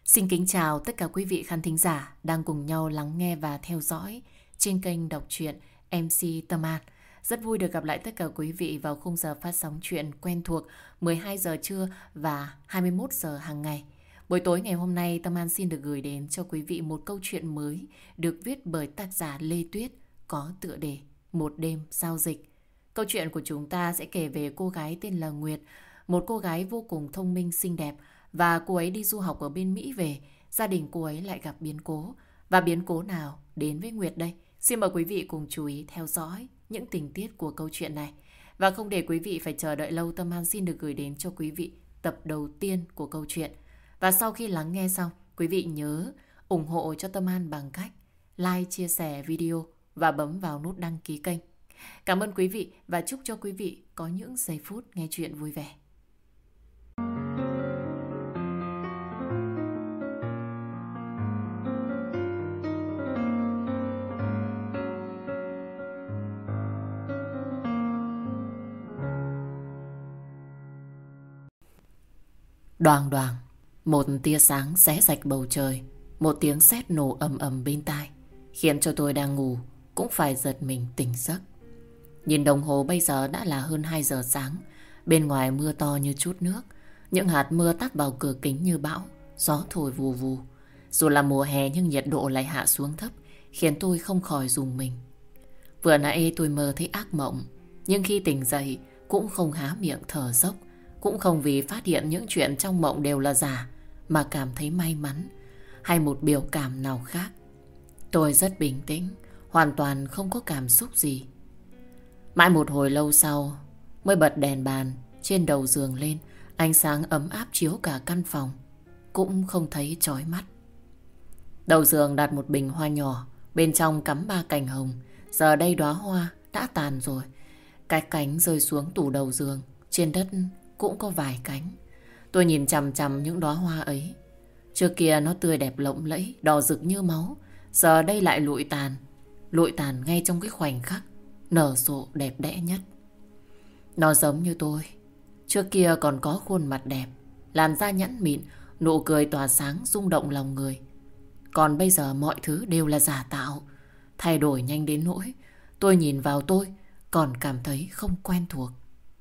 Xin kính chào tất cả quý vị khán thính giả đang cùng nhau lắng nghe và theo dõi trên kênh đọc truyện MC Tâm An. Rất vui được gặp lại tất cả quý vị vào khung giờ phát sóng truyện quen thuộc 12 giờ trưa và 21 giờ hàng ngày. Buổi tối ngày hôm nay Tâm An xin được gửi đến cho quý vị một câu chuyện mới được viết bởi tác giả Lê Tuyết có tựa đề Một đêm giao dịch. Câu chuyện của chúng ta sẽ kể về cô gái tên là Nguyệt, một cô gái vô cùng thông minh xinh đẹp. Và cô ấy đi du học ở bên Mỹ về, gia đình cô ấy lại gặp biến cố. Và biến cố nào đến với Nguyệt đây? Xin mời quý vị cùng chú ý theo dõi những tình tiết của câu chuyện này. Và không để quý vị phải chờ đợi lâu, Tâm An xin được gửi đến cho quý vị tập đầu tiên của câu chuyện. Và sau khi lắng nghe xong, quý vị nhớ ủng hộ cho Tâm An bằng cách like, chia sẻ video và bấm vào nút đăng ký kênh. Cảm ơn quý vị và chúc cho quý vị có những giây phút nghe chuyện vui vẻ. Đoàng đoàng, một tia sáng xé rạch bầu trời, một tiếng sét nổ ầm ầm bên tai, khiến cho tôi đang ngủ cũng phải giật mình tỉnh giấc. Nhìn đồng hồ bây giờ đã là hơn 2 giờ sáng, bên ngoài mưa to như chút nước, những hạt mưa tắt vào cửa kính như bão, gió thổi vù vù. Dù là mùa hè nhưng nhiệt độ lại hạ xuống thấp, khiến tôi không khỏi rùng mình. Vừa nãy tôi mơ thấy ác mộng, nhưng khi tỉnh dậy cũng không há miệng thở dốc, cũng không vì phát hiện những chuyện trong mộng đều là giả mà cảm thấy may mắn hay một biểu cảm nào khác. Tôi rất bình tĩnh, hoàn toàn không có cảm xúc gì. Mãi một hồi lâu sau mới bật đèn bàn trên đầu giường lên, ánh sáng ấm áp chiếu cả căn phòng, cũng không thấy chói mắt. Đầu giường đặt một bình hoa nhỏ, bên trong cắm 3 cành hồng. Giờ đây đóa hoa đã tàn rồi, cái cánh rơi xuống tủ đầu giường, trên đất cũng có vài cánh. Tôi nhìn chằm chằm những đóa hoa ấy. Trước kia nó tươi đẹp lộng lẫy, đỏ rực như máu, giờ đây lại lụi tàn ngay trong cái khoảnh khắc nở rộ đẹp đẽ nhất. Nó giống như tôi, trước kia còn có khuôn mặt đẹp, làn da nhẵn mịn, nụ cười tỏa sáng rung động lòng người. Còn bây giờ mọi thứ đều là giả tạo, thay đổi nhanh đến nỗi tôi nhìn vào tôi còn cảm thấy không quen thuộc.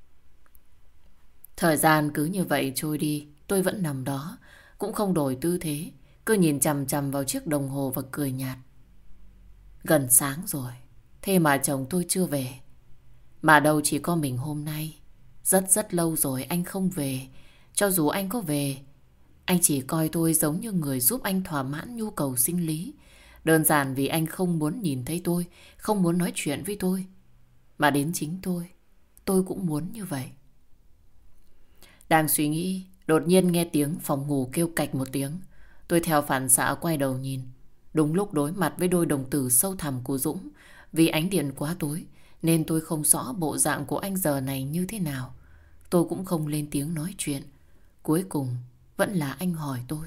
Thời gian cứ như vậy trôi đi, tôi vẫn nằm đó, cũng không đổi tư thế, cứ nhìn chằm chằm vào chiếc đồng hồ và cười nhạt. Gần sáng rồi, thế mà chồng tôi chưa về. Mà đâu chỉ có mình hôm nay. Rất lâu rồi anh không về. Cho dù anh có về, anh chỉ coi tôi giống như người giúp anh thỏa mãn nhu cầu sinh lý. Đơn giản vì anh không muốn nhìn thấy tôi, không muốn nói chuyện với tôi. Mà đến chính tôi cũng muốn như vậy. Đang suy nghĩ, đột nhiên nghe tiếng phòng ngủ kêu cạch một tiếng. Tôi theo phản xạ quay đầu nhìn. Đúng lúc đối mặt với đôi đồng tử sâu thẳm của Dũng. Vì ánh điện quá tối nên tôi không rõ bộ dạng của anh giờ này như thế nào. Tôi cũng không lên tiếng nói chuyện. Cuối cùng vẫn là anh hỏi tôi: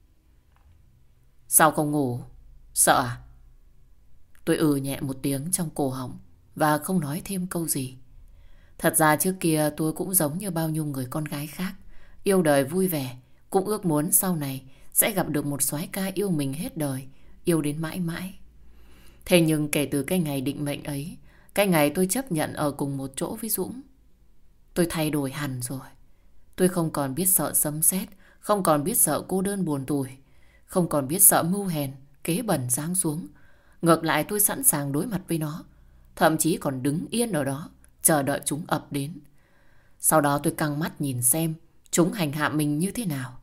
Sao không ngủ? Sợ à? Tôi nhẹ một tiếng trong cổ họng và không nói thêm câu gì. Thật ra trước kia tôi cũng giống như bao nhiêu người con gái khác, yêu đời vui vẻ, cũng ước muốn sau này sẽ gặp được một soái ca yêu mình hết đời, yêu đến mãi mãi. Thế nhưng kể từ cái ngày định mệnh ấy, cái ngày tôi chấp nhận ở cùng một chỗ với Dũng, tôi thay đổi hẳn rồi. Tôi không còn biết sợ sấm sét, không còn biết sợ cô đơn buồn tủi, không còn biết sợ mưu hèn, kế bẩn giáng xuống. Ngược lại tôi sẵn sàng đối mặt với nó, thậm chí còn đứng yên ở đó chờ đợi chúng ập đến. Sau đó tôi căng mắt nhìn xem chúng hành hạ mình như thế nào.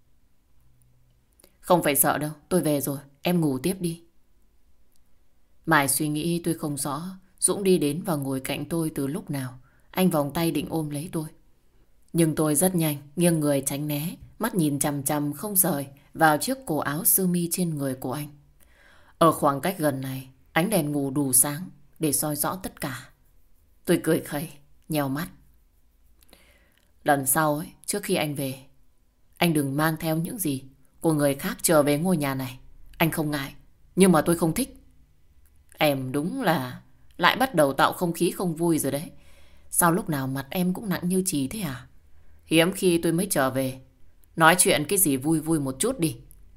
Không phải sợ đâu, tôi về rồi, em ngủ tiếp đi. Mãi suy nghĩ tôi không rõ Dũng đi đến và ngồi cạnh tôi từ lúc nào. Anh vòng tay định ôm lấy tôi, nhưng tôi rất nhanh nghiêng người tránh né, mắt nhìn chằm chằm không rời vào chiếc cổ áo sơ mi trên người của anh. Ở khoảng cách gần này, ánh đèn ngủ đủ sáng để soi rõ tất cả. Tôi cười khẩy, nheo mắt. Lần sau ấy, trước khi anh về, anh đừng mang theo những gì của người khác trở về ngôi nhà này. Anh không ngại, nhưng mà tôi không thích. Em đúng là lại bắt đầu tạo không khí không vui rồi đấy. Sao lúc nào mặt em cũng nặng như chì thế hả? Hiếm khi tôi mới trở về. Nói chuyện cái gì vui vui một chút đi.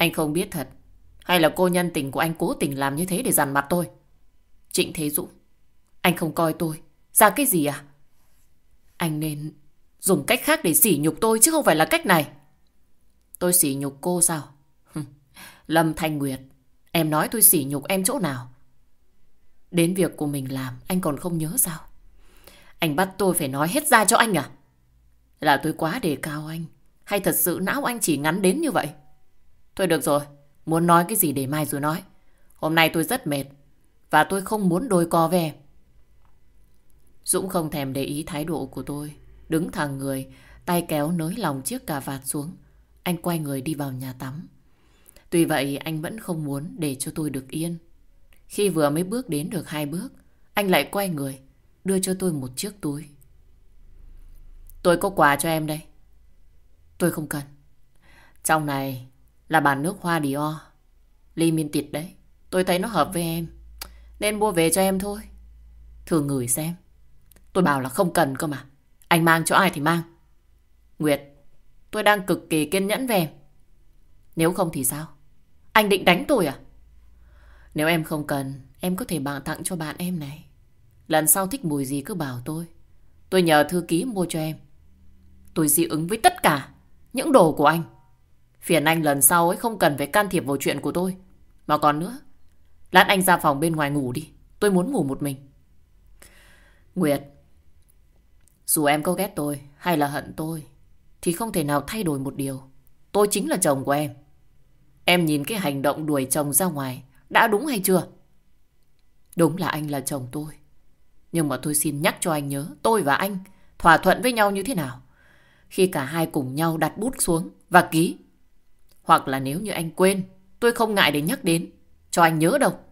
Anh không biết thật, hay là cô nhân tình của anh cố tình làm như thế để dằn mặt tôi? Trịnh Thế Dũng, anh không coi tôi ra cái gì à? Anh nên dùng cách khác để sỉ nhục tôi chứ không phải là cách này. Tôi sỉ nhục cô sao? Lâm Thanh Nguyệt, em nói tôi sỉ nhục em chỗ nào? Đến việc của mình làm anh còn không nhớ sao? Anh bắt tôi phải nói hết ra cho anh à? Là tôi quá đề cao anh, hay thật sự não anh chỉ ngắn đến như vậy? Thôi được rồi, muốn nói cái gì để mai rồi nói. Hôm nay tôi rất mệt và tôi không muốn đôi co với em. Dũng không thèm để ý thái độ của tôi, đứng thẳng người, tay kéo nới lòng chiếc cà vạt xuống. Anh quay người đi vào nhà tắm. Tuy vậy anh vẫn không muốn để cho tôi được yên. Khi vừa mới bước đến được 2 bước, anh lại quay người, đưa cho tôi một chiếc túi. Tôi có quà cho em đây. Tôi không cần. Trong này là bản nước hoa Dior Limited đấy. Tôi thấy nó hợp với em, nên mua về cho em thôi. Thử ngửi xem. Tôi bảo là không cần cơ mà. Anh mang cho ai thì mang. Nguyệt, tôi đang cực kỳ kiên nhẫn với em. Nếu không thì sao? Anh định đánh tôi à? Nếu em không cần, em có thể tặng cho bạn em này. Lần sau thích mùi gì cứ bảo tôi. Tôi nhờ thư ký mua cho em. Tôi dị ứng với tất cả những đồ của anh. Phiền anh lần sau ấy không cần phải can thiệp vào chuyện của tôi. Mà còn nữa, lát anh ra phòng bên ngoài ngủ đi. Tôi muốn ngủ một mình. Nguyệt, dù em có ghét tôi hay là hận tôi thì không thể nào thay đổi một điều. Tôi chính là chồng của em. Em nhìn cái hành động đuổi chồng ra ngoài đã đúng hay chưa? Đúng là anh là chồng tôi. Nhưng mà tôi xin nhắc cho anh nhớ, tôi và anh thỏa thuận với nhau như thế nào khi cả hai cùng nhau đặt bút xuống và ký. Hoặc là nếu như anh quên, tôi không ngại để nhắc đến cho anh nhớ đâu.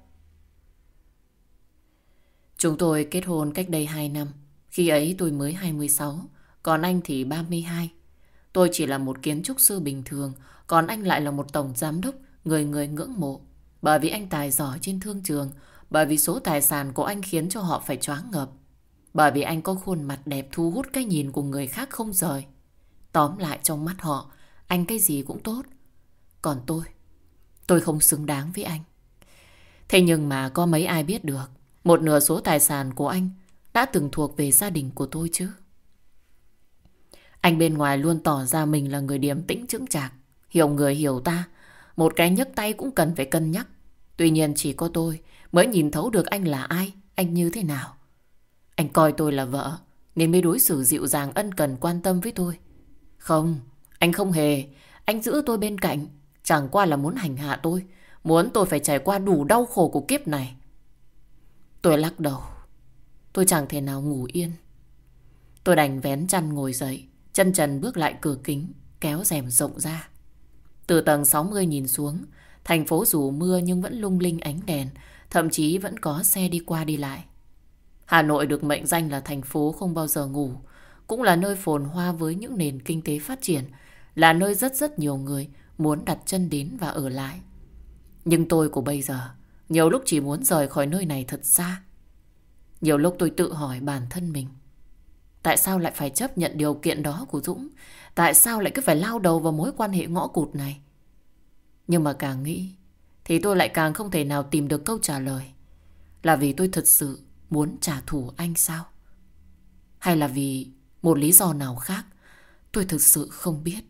Chúng tôi kết hôn cách đây 2 năm. Khi ấy tôi mới 26, còn anh thì 32. Tôi chỉ là một kiến trúc sư bình thường, còn anh lại là một tổng giám đốc người người ngưỡng mộ. Bởi vì anh tài giỏi trên thương trường, bởi vì số tài sản của anh khiến cho họ phải choáng ngợp, bởi vì anh có khuôn mặt đẹp thu hút cái nhìn của người khác không rời. Tóm lại trong mắt họ, anh cái gì cũng tốt. Còn tôi không xứng đáng với anh. Thế nhưng mà có mấy ai biết được, một nửa số tài sản của anh đã từng thuộc về gia đình của tôi chứ. Anh bên ngoài luôn tỏ ra mình là người điềm tĩnh chững chạc, hiểu người hiểu ta, một cái nhấc tay cũng cần phải cân nhắc. Tuy nhiên chỉ có tôi mới nhìn thấu được anh là ai, anh như thế nào. Anh coi tôi là vợ nên mới đối xử dịu dàng ân cần quan tâm với tôi. Không, anh không hề. Anh giữ tôi bên cạnh chẳng qua là muốn hành hạ tôi, muốn tôi phải trải qua đủ đau khổ của kiếp này. Tôi lắc đầu. Tôi chẳng thể nào ngủ yên. Tôi đành vén chăn ngồi dậy, chân trần bước lại cửa kính, kéo rèm rộng ra. Từ tầng 60 nhìn xuống, thành phố dù mưa nhưng vẫn lung linh ánh đèn, thậm chí vẫn có xe đi qua đi lại. Hà Nội được mệnh danh là thành phố không bao giờ ngủ, cũng là nơi phồn hoa với những nền kinh tế phát triển, là nơi rất nhiều người muốn đặt chân đến và ở lại. Nhưng tôi của bây giờ, nhiều lúc chỉ muốn rời khỏi nơi này thật xa. Nhiều lúc tôi tự hỏi bản thân mình, tại sao lại phải chấp nhận điều kiện đó của Dũng? Tại sao lại cứ phải lao đầu vào mối quan hệ ngõ cụt này? Nhưng mà càng nghĩ thì tôi lại càng không thể nào tìm được câu trả lời. Là vì tôi thật sự muốn trả thù anh sao? Hay là vì một lý do nào khác? Tôi thực sự không biết.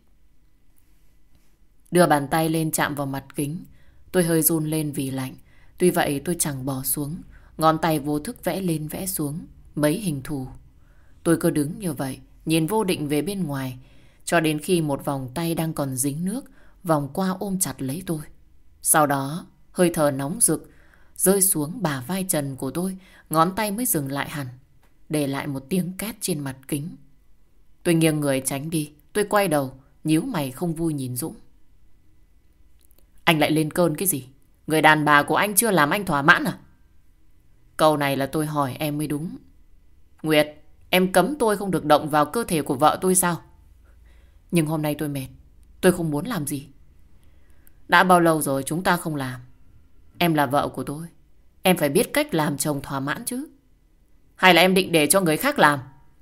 Đưa bàn tay lên chạm vào mặt kính, tôi hơi run lên vì lạnh. Tuy vậy tôi chẳng bỏ xuống, ngón tay vô thức vẽ lên vẽ xuống mấy hình thù. Tôi cứ đứng như vậy, nhìn vô định về bên ngoài, cho đến khi một vòng tay đang còn dính nước vòng qua ôm chặt lấy tôi. Sau đó, hơi thở nóng rực rơi xuống bả vai trần của tôi, ngón tay mới dừng lại hẳn, để lại một tiếng két trên mặt kính. Tôi nghiêng người tránh đi, tôi quay đầu, nhíu mày không vui nhìn Dũng. Anh lại lên cơn cái gì? Người đàn bà của anh chưa làm anh thỏa mãn à? Câu này là tôi hỏi em mới đúng. Nguyệt, em cấm tôi không được động vào cơ thể của vợ tôi sao? Nhưng hôm nay tôi mệt, tôi không muốn làm gì. Đã bao lâu rồi chúng ta không làm? Em là vợ của tôi, em phải biết cách làm chồng thỏa mãn chứ. Hay là em định để cho người khác làm?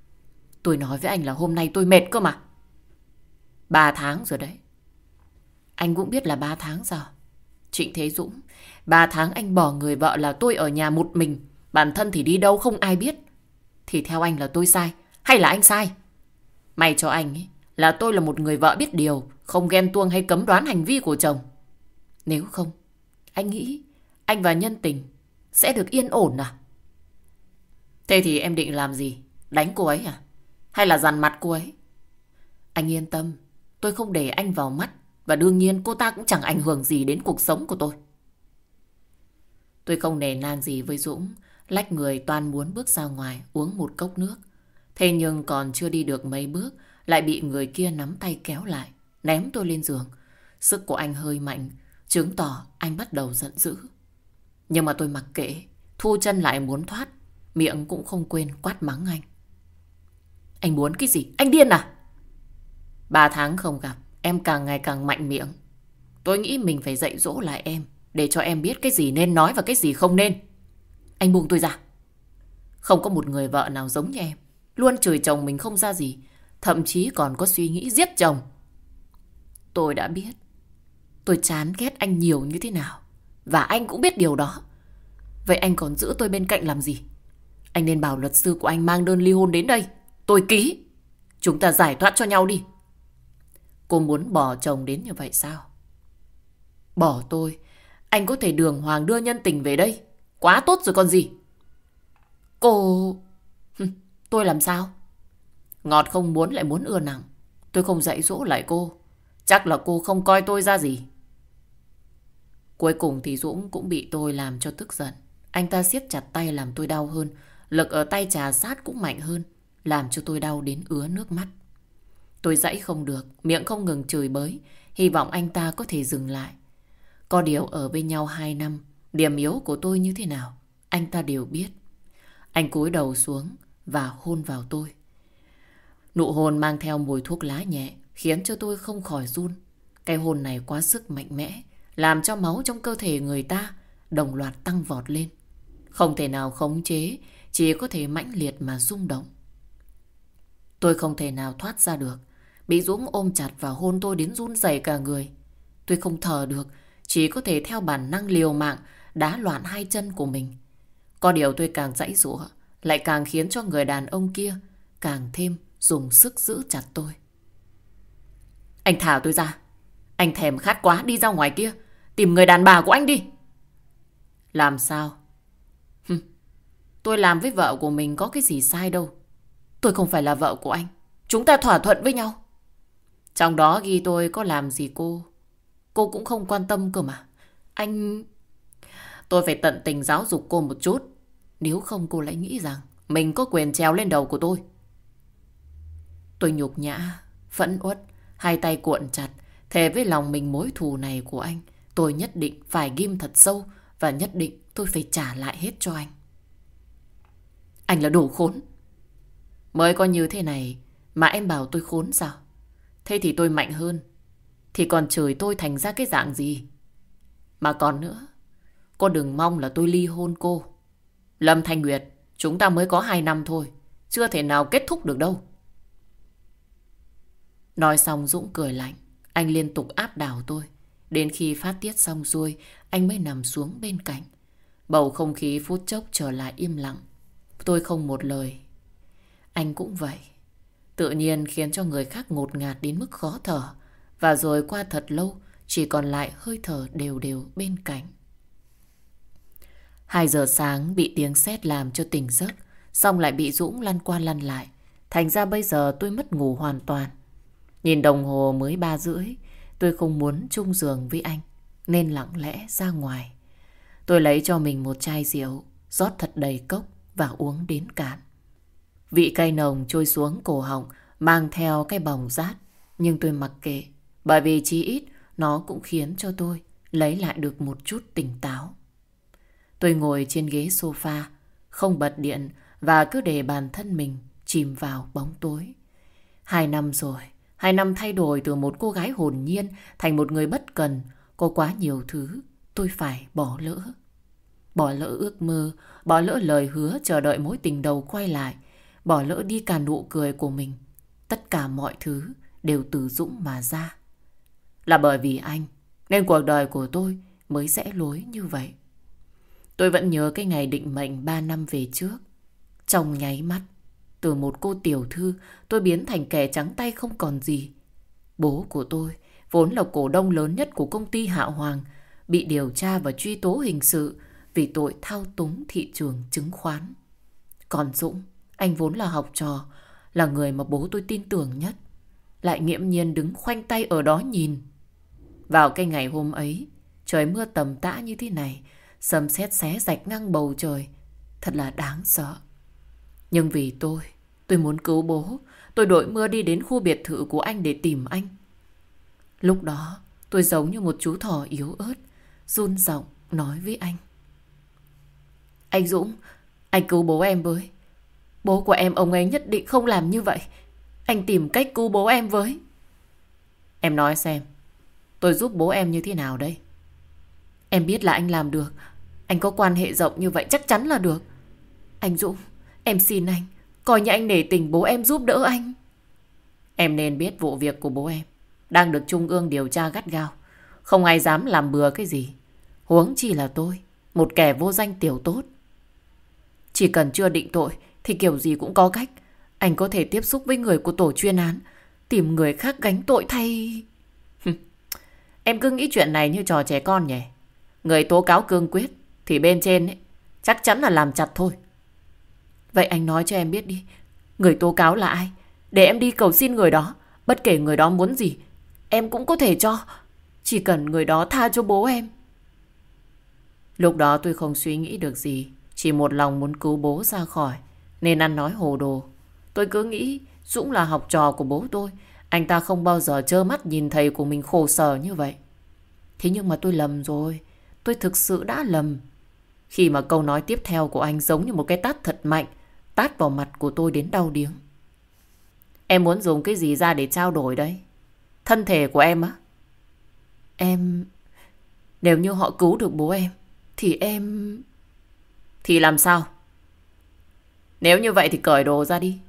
Tôi nói với anh là hôm nay tôi mệt cơ mà. 3 tháng rồi đấy. Anh cũng biết là 3 tháng sao? Trịnh Thế Dũng, 3 tháng anh bỏ người vợ là tôi ở nhà một mình. Bản thân thì đi đâu không ai biết. Thì theo anh là tôi sai hay là anh sai? May cho anh ấy, là tôi là một người vợ biết điều, không ghen tuông hay cấm đoán hành vi của chồng. Nếu không, anh nghĩ anh và nhân tình sẽ được yên ổn à? Thế thì em định làm gì? Đánh cô ấy à? Hay là dằn mặt cô ấy? Anh yên tâm, tôi không để anh vào mắt. Và đương nhiên cô ta cũng chẳng ảnh hưởng gì đến cuộc sống của tôi. Tôi không nề nang gì với Dũng, lách người toan muốn bước ra ngoài uống một cốc nước. Thế nhưng còn chưa đi được mấy bước, lại bị người kia nắm tay kéo lại, ném tôi lên giường. Sức của anh hơi mạnh, chứng tỏ anh bắt đầu giận dữ. Nhưng mà tôi mặc kệ, thu chân lại muốn thoát, miệng cũng không quên quát mắng anh. Anh muốn cái gì? Anh điên à? 3 tháng không gặp, em càng ngày càng mạnh miệng. Tôi nghĩ mình phải dạy dỗ lại em, để cho em biết cái gì nên nói và cái gì không nên. Anh buông tôi ra. Không có một người vợ nào giống như em, luôn chửi chồng mình không ra gì, thậm chí còn có suy nghĩ giết chồng. Tôi đã biết tôi chán ghét anh nhiều như thế nào, và anh cũng biết điều đó. Vậy anh còn giữ tôi bên cạnh làm gì? Anh nên bảo luật sư của anh mang đơn ly hôn đến đây, tôi ký. Chúng ta giải thoát cho nhau đi. Cô muốn bỏ chồng đến như vậy sao? Bỏ tôi, anh có thể đường hoàng đưa nhân tình về đây, quá tốt rồi còn gì. Cô... Tôi làm sao? Ngọt không muốn lại muốn ưa nặng. Tôi không dạy dỗ lại cô, chắc là cô không coi tôi ra gì. Cuối cùng thì Dũng cũng bị tôi làm cho tức giận. Anh ta siết chặt tay làm tôi đau hơn. Lực ở tay trà sát cũng mạnh hơn, làm cho tôi đau đến ứa nước mắt. Tôi giãy không được, miệng không ngừng chửi bới, hy vọng anh ta có thể dừng lại. Có điều ở bên nhau 2 năm, điểm yếu của tôi như thế nào, anh ta đều biết. Anh cúi đầu xuống và hôn vào tôi. Nụ hôn mang theo mùi thuốc lá nhẹ, khiến cho tôi không khỏi run. Cái hôn này quá sức mạnh mẽ, làm cho máu trong cơ thể người ta đồng loạt tăng vọt lên. Không thể nào khống chế, chỉ có thể mãnh liệt mà rung động. Tôi không thể nào thoát ra được, bị Dũng ôm chặt và hôn tôi đến run rẩy cả người. Tôi không thở được, chỉ có thể theo bản năng liều mạng đá loạn hai chân của mình. Có điều tôi càng giãy giụa, lại càng khiến cho người đàn ông kia càng thêm dùng sức giữ chặt tôi. Anh thả tôi ra. Anh thèm khát quá, đi ra ngoài kia tìm người đàn bà của anh đi. Làm sao? Tôi làm với vợ của mình có cái gì sai đâu. Tôi không phải là vợ của anh, chúng ta thỏa thuận với nhau. Trong đó ghi tôi có làm gì cô cũng không quan tâm cơ mà. Tôi phải tận tình giáo dục cô một chút, nếu không cô lại nghĩ rằng mình có quyền trèo lên đầu của tôi. Tôi nhục nhã, phẫn uất, hai tay cuộn chặt, thề với lòng mình mối thù này của anh tôi nhất định phải ghim thật sâu, và nhất định tôi phải trả lại hết cho anh. Anh là đồ khốn. Mới có như thế này mà em bảo tôi khốn sao? Thế thì tôi mạnh hơn, thì còn chửi tôi thành ra cái dạng gì? Mà còn nữa, cô đừng mong là tôi ly hôn cô. Lâm Thanh Nguyệt, chúng ta mới có 2 năm thôi, chưa thể nào kết thúc được đâu. Nói xong Dũng cười lạnh. Anh liên tục áp đảo tôi. Đến khi phát tiết xong xuôi, anh mới nằm xuống bên cạnh. Bầu không khí phút chốc trở lại im lặng. Tôi không một lời. Anh cũng vậy. Tự nhiên khiến cho người khác ngột ngạt đến mức khó thở. Và rồi qua thật lâu, chỉ còn lại hơi thở đều đều bên cạnh. 2 giờ sáng bị tiếng sét làm cho tỉnh giấc, xong lại bị Dũng lăn qua lăn lại. Thành ra bây giờ tôi mất ngủ hoàn toàn. Nhìn đồng hồ mới 3:30, tôi không muốn chung giường với anh, nên lặng lẽ ra ngoài. Tôi lấy cho mình một chai rượu, rót thật đầy cốc và uống đến cạn. Vị cay nồng trôi xuống cổ họng, mang theo cái bỏng rát. Nhưng tôi mặc kệ, bởi vì chí ít nó cũng khiến cho tôi lấy lại được một chút tỉnh táo. Tôi ngồi trên ghế sofa, không bật điện và cứ để bản thân mình chìm vào bóng tối. 2 năm rồi, 2 năm thay đổi từ một cô gái hồn nhiên thành một người bất cần. Có quá nhiều thứ tôi phải bỏ lỡ. Bỏ lỡ ước mơ, bỏ lỡ lời hứa chờ đợi mối tình đầu quay lại, bỏ lỡ đi cả nụ cười của mình. Tất cả mọi thứ đều từ Dũng mà ra. Là bởi vì anh nên cuộc đời của tôi mới rẽ lối như vậy. Tôi vẫn nhớ cái ngày định mệnh 3 năm về trước. Trong nháy mắt, từ một cô tiểu thư, tôi biến thành kẻ trắng tay không còn gì. Bố của tôi, vốn là cổ đông lớn nhất của công ty Hạ Hoàng, bị điều tra và truy tố hình sự vì tội thao túng thị trường chứng khoán. Còn Dũng, anh vốn là học trò, là người mà bố tôi tin tưởng nhất, lại nghiễm nhiên đứng khoanh tay ở đó nhìn. Vào cái ngày hôm ấy, trời mưa tầm tã như thế này, sấm sét xé rạch ngang bầu trời, thật là đáng sợ. Nhưng vì tôi muốn cứu bố, tôi đội mưa đi đến khu biệt thự của anh để tìm anh. Lúc đó, tôi giống như một chú thỏ yếu ớt, run giọng nói với anh. Anh Dũng, anh cứu bố em với. Bố của em ông ấy nhất định không làm như vậy. Anh tìm cách cứu bố em với. Em nói xem, tôi giúp bố em như thế nào đây? Em biết là anh làm được. Anh có quan hệ rộng như vậy chắc chắn là được. Anh Dũng, em xin anh, coi như anh nể tình bố em giúp đỡ anh. Em nên biết vụ việc của bố em đang được Trung ương điều tra gắt gao. Không ai dám làm bừa cái gì. Huống chi là tôi, một kẻ vô danh tiểu tốt. Chỉ cần chưa định tội thì kiểu gì cũng có cách. Anh có thể tiếp xúc với người của tổ chuyên án, tìm người khác gánh tội thay. Em cứ nghĩ chuyện này như trò trẻ con nhỉ? Người tố cáo cương quyết thì bên trên ấy, chắc chắn là làm chặt thôi. Vậy anh nói cho em biết đi, người tố cáo là ai? Để em đi cầu xin người đó. Bất kể người đó muốn gì, em cũng có thể cho. Chỉ cần người đó tha cho bố em. Lúc đó tôi không suy nghĩ được gì, chỉ một lòng muốn cứu bố ra khỏi, nên ăn nói hồ đồ. Tôi cứ nghĩ Dũng là học trò của bố tôi, anh ta không bao giờ trơ mắt nhìn thầy của mình khổ sở như vậy. Thế nhưng mà tôi lầm rồi. Tôi thực sự đã lầm. Khi mà câu nói tiếp theo của anh giống như một cái tát thật mạnh, tát vào mặt của tôi đến đau điếng. Em muốn dùng cái gì ra để trao đổi đấy? Thân thể của em á? Em... Nếu như họ cứu được bố em thì em... Thì làm sao? Nếu như vậy thì cởi đồ ra đi.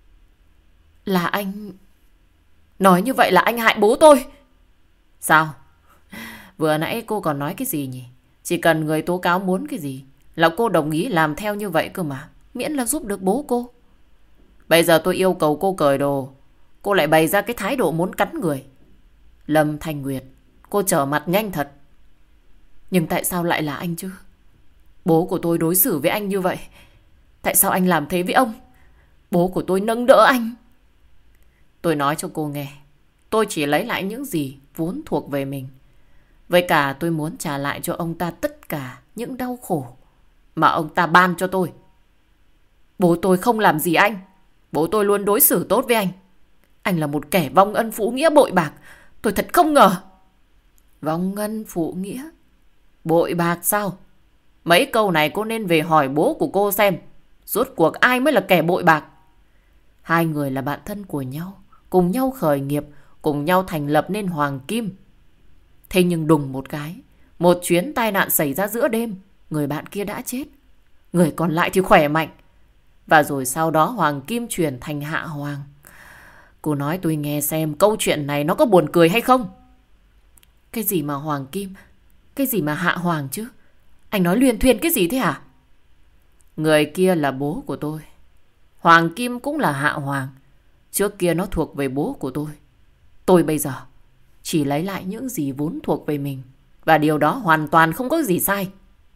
Là anh... Nói như vậy là anh hại bố tôi. Sao? Vừa nãy cô còn nói cái gì nhỉ? Chỉ cần người tố cáo muốn cái gì là cô đồng ý làm theo như vậy cơ mà. Miễn là giúp được bố cô. Bây giờ tôi yêu cầu cô cởi đồ, cô lại bày ra cái thái độ muốn cắn người. Lâm Thanh Nguyệt, cô trở mặt nhanh thật. Nhưng tại sao lại là anh chứ? Bố của tôi đối xử với anh như vậy. Tại sao anh làm thế với ông? Bố của tôi nâng đỡ anh. Tôi nói cho cô nghe, tôi chỉ lấy lại những gì vốn thuộc về mình. Với cả tôi muốn trả lại cho ông ta tất cả những đau khổ mà ông ta ban cho tôi. Bố tôi không làm gì anh. Bố tôi luôn đối xử tốt với anh. Anh là một kẻ vong ân phụ nghĩa bội bạc. Tôi thật không ngờ. Vong ân phụ nghĩa bội bạc sao? Mấy câu này cô nên về hỏi bố của cô xem, rốt cuộc ai mới là kẻ bội bạc. Hai người là bạn thân của nhau, cùng nhau khởi nghiệp, cùng nhau thành lập nên Hoàng Kim. Thế nhưng đùng một cái, một chuyến tai nạn xảy ra giữa đêm, người bạn kia đã chết, người còn lại thì khỏe mạnh. Và rồi sau đó Hoàng Kim chuyển thành Hạ Hoàng. Cô nói tôi nghe xem câu chuyện này nó có buồn cười hay không? Cái gì mà Hoàng Kim? Cái gì mà Hạ Hoàng chứ? Anh nói luyên thuyên cái gì thế hả? Người kia là bố của tôi. Hoàng Kim cũng là Hạ Hoàng. Trước kia nó thuộc về bố của tôi. Tôi bây giờ chỉ lấy lại những gì vốn thuộc về mình. Và điều đó hoàn toàn không có gì sai.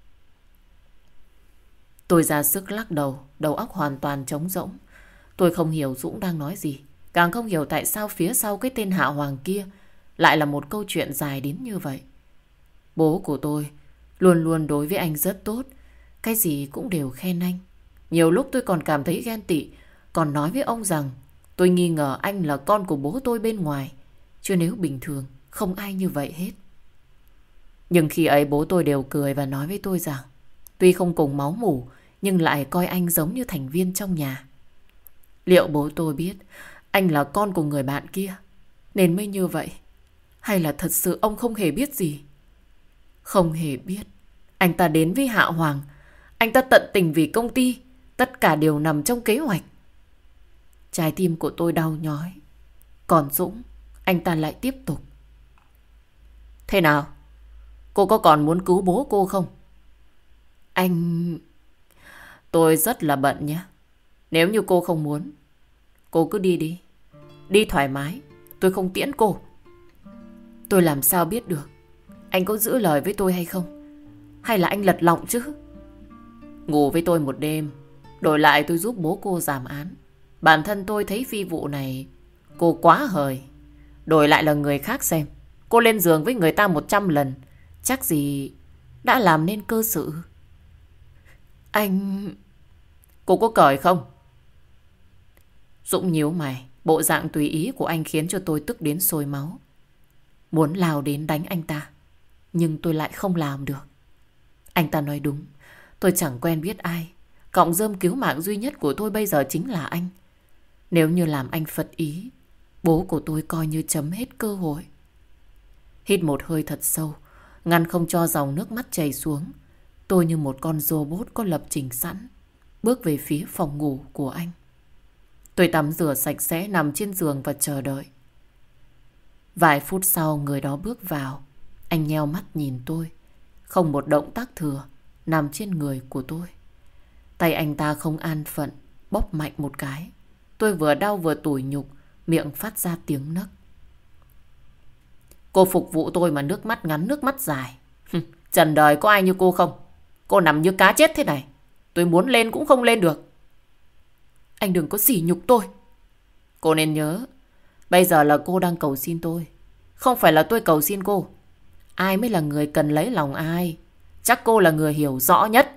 Tôi ra sức lắc đầu, đầu óc hoàn toàn trống rỗng. Tôi không hiểu Dũng đang nói gì. Càng không hiểu tại sao phía sau cái tên Hạ Hoàng kia lại là một câu chuyện dài đến như vậy. Bố của tôi luôn luôn đối với anh rất tốt. Cái gì cũng đều khen anh. Nhiều lúc tôi còn cảm thấy ghen tị, còn nói với ông rằng tôi nghi ngờ anh là con của bố tôi bên ngoài. Chứ nếu bình thường không ai như vậy hết. Nhưng khi ấy bố tôi đều cười và nói với tôi rằng tuy không cùng máu mủ nhưng lại coi anh giống như thành viên trong nhà. Liệu bố tôi biết anh là con của người bạn kia nên mới như vậy? Hay là thật sự ông không hề biết gì? Không hề biết. Anh ta đến với Hạ Hoàng. Anh ta tận tình vì công ty. Tất cả đều nằm trong kế hoạch. Trái tim của tôi đau nhói. Còn Dũng, anh ta lại tiếp tục. Thế nào? Cô có còn muốn cứu bố cô không? Anh... Tôi rất là bận nhé. Nếu như cô không muốn, cô cứ đi đi. Đi thoải mái. Tôi không tiễn cô. Tôi làm sao biết được anh có giữ lời với tôi hay không? Hay là anh lật lọng chứ? Ngủ với tôi một đêm, đổi lại tôi giúp bố cô giảm án. Bản thân tôi thấy phi vụ này cô quá hời. Đổi lại là người khác xem, cô lên giường với người ta 100 lần, chắc gì đã làm nên cơ sự. Anh... Cô có cởi không? Dũng nhíu mày. Bộ dạng tùy ý của anh khiến cho tôi tức đến sôi máu. Muốn lao đến đánh anh ta, nhưng tôi lại không làm được. Anh ta nói đúng. Tôi chẳng quen biết ai. Cọng rơm cứu mạng duy nhất của tôi bây giờ chính là anh. Nếu như làm anh phật ý, bố của tôi coi như chấm hết cơ hội. Hít một hơi thật sâu, ngăn không cho dòng nước mắt chảy xuống. Tôi như một con robot có lập trình sẵn, bước về phía phòng ngủ của anh. Tôi tắm rửa sạch sẽ nằm trên giường và chờ đợi. Vài phút sau người đó bước vào. Anh nheo mắt nhìn tôi, không một động tác thừa nằm trên người của tôi. Tay anh ta không an phận bóp mạnh một cái. Tôi vừa đau vừa tủi nhục, miệng phát ra tiếng nấc. Cô phục vụ tôi mà nước mắt ngắn nước mắt dài. Trần đời có ai như cô không? Cô nằm như cá chết thế này, tôi muốn lên cũng không lên được. Anh đừng có sỉ nhục tôi. Cô nên nhớ, bây giờ là cô đang cầu xin tôi, không phải là tôi cầu xin cô. Ai mới là người cần lấy lòng ai? Chắc cô là người hiểu rõ nhất.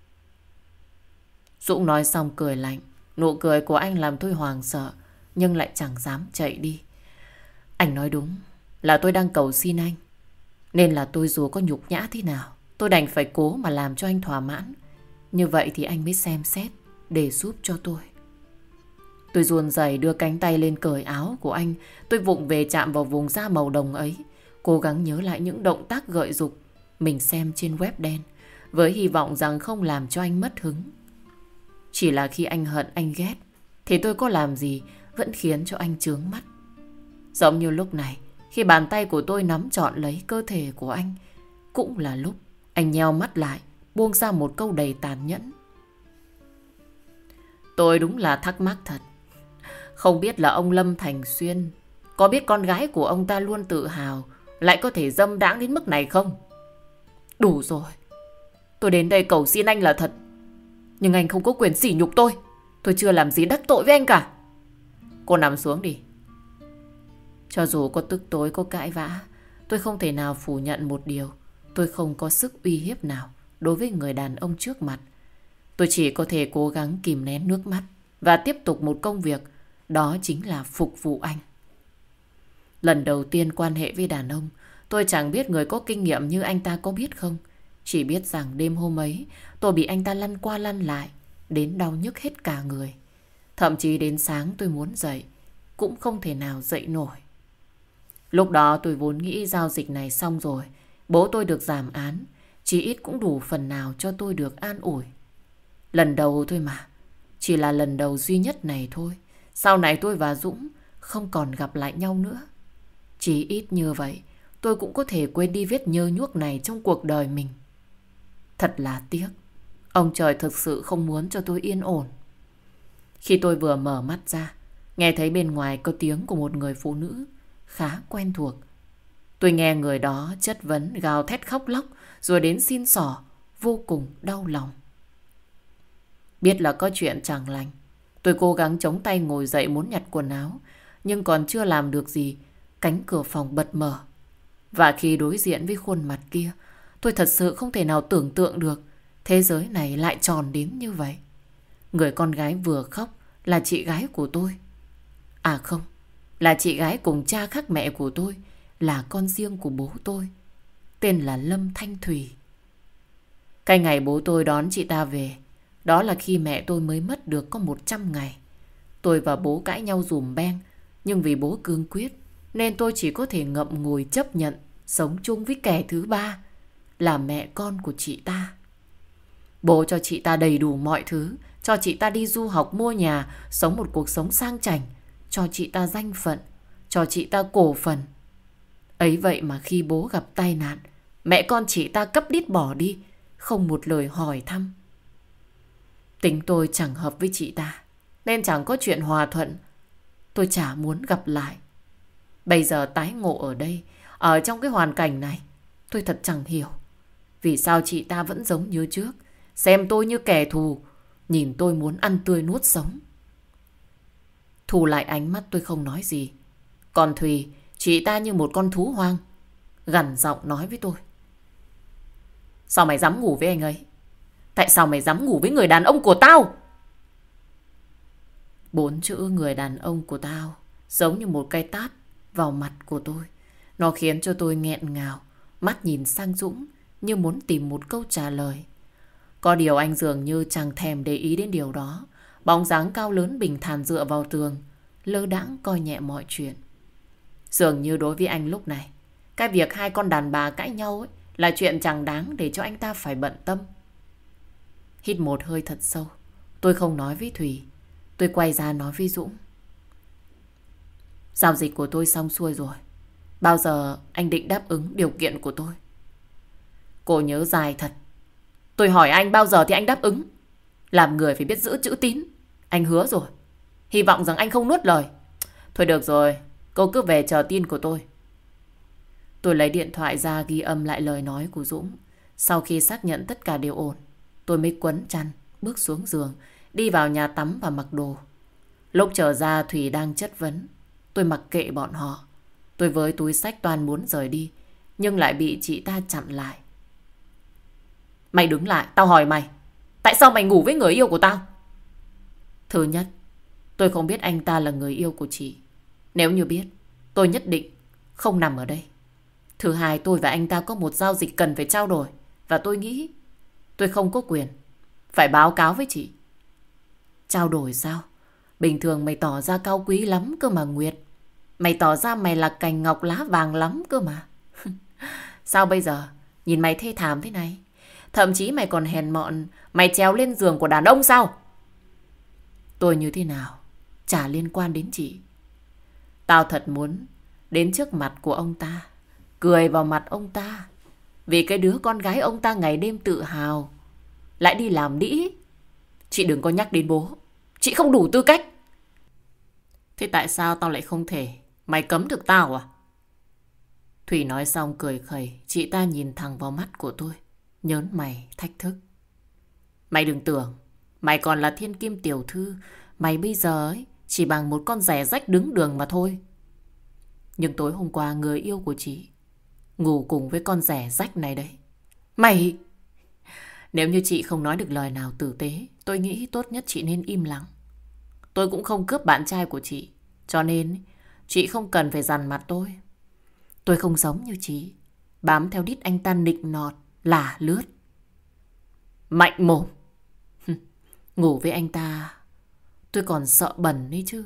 Dũng nói xong cười lạnh. Nụ cười của anh làm tôi hoảng sợ, nhưng lại chẳng dám chạy đi. Anh nói đúng, là tôi đang cầu xin anh. Nên là tôi dù có nhục nhã thế nào, tôi đành phải cố mà làm cho anh thỏa mãn. Như vậy thì anh mới xem xét để giúp cho tôi. Tôi run rẩy đưa cánh tay lên cởi áo của anh. Tôi vụng về chạm vào vùng da màu đồng ấy, cố gắng nhớ lại những động tác gợi dục mình xem trên web đen, với hy vọng rằng không làm cho anh mất hứng. Chỉ là khi anh hận anh ghét thì tôi có làm gì vẫn khiến cho anh chướng mắt. Giống như lúc này, khi bàn tay của tôi nắm trọn lấy cơ thể của anh, cũng là lúc anh nheo mắt lại, buông ra một câu đầy tàn nhẫn. Tôi đúng là thắc mắc thật. Không biết là ông Lâm Thành Xuyên có biết con gái của ông ta luôn tự hào lại có thể dâm đãng đến mức này không? Đủ rồi. Tôi đến đây cầu xin anh là thật, nhưng anh không có quyền sỉ nhục tôi. Tôi chưa làm gì đắc tội với anh cả. Cô nằm xuống đi. Cho dù có tức tối có cãi vã, tôi không thể nào phủ nhận một điều. Tôi không có sức uy hiếp nào đối với người đàn ông trước mặt. Tôi chỉ có thể cố gắng kìm nén nước mắt và tiếp tục một công việc, đó chính là phục vụ anh. Lần đầu tiên quan hệ với đàn ông, tôi chẳng biết người có kinh nghiệm như anh ta có biết không. Chỉ biết rằng đêm hôm ấy, tôi bị anh ta lăn qua lăn lại, đến đau nhức hết cả người. Thậm chí đến sáng tôi muốn dậy, cũng không thể nào dậy nổi. Lúc đó tôi vốn nghĩ giao dịch này xong rồi, bố tôi được giảm án, chí ít cũng đủ phần nào cho tôi được an ủi. Lần đầu thôi mà, chỉ là lần đầu duy nhất này thôi. Sau này tôi và Dũng không còn gặp lại nhau nữa. Chỉ ít như vậy, tôi cũng có thể quên đi vết nhơ nhuốc này trong cuộc đời mình. Thật là tiếc, ông trời thực sự không muốn cho tôi yên ổn. Khi tôi vừa mở mắt ra, nghe thấy bên ngoài có tiếng của một người phụ nữ khá quen thuộc. Tôi nghe người đó chất vấn, gào thét khóc lóc, rồi đến xin xỏ, vô cùng đau lòng. Biết là có chuyện chẳng lành, tôi cố gắng chống tay ngồi dậy muốn nhặt quần áo, nhưng còn chưa làm được gì, cánh cửa phòng bật mở. Và khi đối diện với khuôn mặt kia, tôi thật sự không thể nào tưởng tượng được thế giới này lại tròn đến như vậy. Người con gái vừa khóc là chị gái của tôi. À không, là chị gái cùng cha khác mẹ của tôi, là con riêng của bố tôi, tên là Lâm Thanh Thủy. Cái ngày bố tôi đón chị ta về, đó là khi mẹ tôi mới mất được có 100 ngày. Tôi và bố cãi nhau dùm beng, nhưng vì bố cương quyết nên tôi chỉ có thể ngậm ngùi chấp nhận sống chung với kẻ thứ ba, là mẹ con của chị ta. Bố cho chị ta đầy đủ mọi thứ, cho chị ta đi du học, mua nhà, sống một cuộc sống sang chảnh, cho chị ta danh phận, cho chị ta cổ phần. Ấy vậy mà khi bố gặp tai nạn, mẹ con chị ta cấp đít bỏ đi, không một lời hỏi thăm. Tính tôi chẳng hợp với chị ta, nên chẳng có chuyện hòa thuận. Tôi chả muốn gặp lại. Bây giờ tái ngộ ở đây, ở trong cái hoàn cảnh này, tôi thật chẳng hiểu vì sao chị ta vẫn giống như trước, xem tôi như kẻ thù, nhìn tôi muốn ăn tươi nuốt sống. Thu lại ánh mắt tôi không nói gì. Còn Thùy, chị ta như một con thú hoang, gằn giọng nói với tôi. Sao mày dám ngủ với anh ấy? Tại sao mày dám ngủ với người đàn ông của tao? 4 chữ người đàn ông của tao giống như một cái tát vào mặt của tôi. Nó khiến cho tôi nghẹn ngào, mắt nhìn sang Dũng như muốn tìm một câu trả lời. Có điều anh dường như chẳng thèm để ý đến điều đó. Bóng dáng cao lớn bình thản dựa vào tường, lơ đãng coi nhẹ mọi chuyện. Dường như đối với anh lúc này, cái việc hai con đàn bà cãi nhau ấy là chuyện chẳng đáng để cho anh ta phải bận tâm. Hít một hơi thật sâu, tôi không nói với Thùy. Tôi quay ra nói với Dũng. Giao dịch của tôi xong xuôi rồi. Bao giờ anh định đáp ứng điều kiện của tôi? Cô nhớ dài thật. Tôi hỏi anh bao giờ thì anh đáp ứng. Làm người phải biết giữ chữ tín. Anh hứa rồi. Hy vọng rằng anh không nuốt lời. Thôi được rồi, cô cứ về chờ tin của tôi. Tôi lấy điện thoại ra ghi âm lại lời nói của Dũng. Sau khi xác nhận tất cả đều ổn, tôi mới quấn chăn, bước xuống giường, đi vào nhà tắm và mặc đồ. Lúc trở ra Thùy đang chất vấn. Tôi mặc kệ bọn họ. Tôi với túi xách toan muốn rời đi, nhưng lại bị chị ta chặn lại. Mày đứng lại, tao hỏi mày. Tại sao mày ngủ với người yêu của tao? Thứ nhất, tôi không biết anh ta là người yêu của chị. Nếu như biết, tôi nhất định không nằm ở đây. Thứ hai, tôi và anh ta có một giao dịch cần phải trao đổi, và tôi nghĩ tôi không có quyền phải báo cáo với chị. Trao đổi sao? Bình thường mày tỏ ra cao quý lắm cơ mà Nguyệt. Mày tỏ ra mày là cành ngọc lá vàng lắm cơ mà. Sao bây giờ nhìn mày thê thảm thế này? Thậm chí mày còn hèn mọn, mày trèo lên giường của đàn ông sao? Tôi như thế nào chả liên quan đến chị. Tao thật muốn đến trước mặt của ông ta, cười vào mặt ông ta, vì cái đứa con gái ông ta ngày đêm tự hào lại đi làm đĩ. Chị đừng có nhắc đến bố. Chị không đủ tư cách. Thế tại sao tao lại không thể? Mày cấm được tao à? Thủy nói xong cười khẩy. Chị ta nhìn thẳng vào mắt của tôi, nhớn mày thách thức. Mày đừng tưởng mày còn là thiên kim tiểu thư. Mày bây giờ ấy chỉ bằng một con rẻ rách đứng đường mà thôi. Nhưng tối hôm qua người yêu của chị ngủ cùng với con rẻ rách này đấy. Mày... Nếu như chị không nói được lời nào tử tế, tôi nghĩ tốt nhất chị nên im lặng. Tôi cũng không cướp bạn trai của chị, cho nên chị không cần phải dằn mặt tôi. Tôi không giống như chị, bám theo đít anh ta nịnh nọt, lả lướt. Mạnh mồm. Ngủ với anh ta tôi còn sợ bẩn đấy chứ.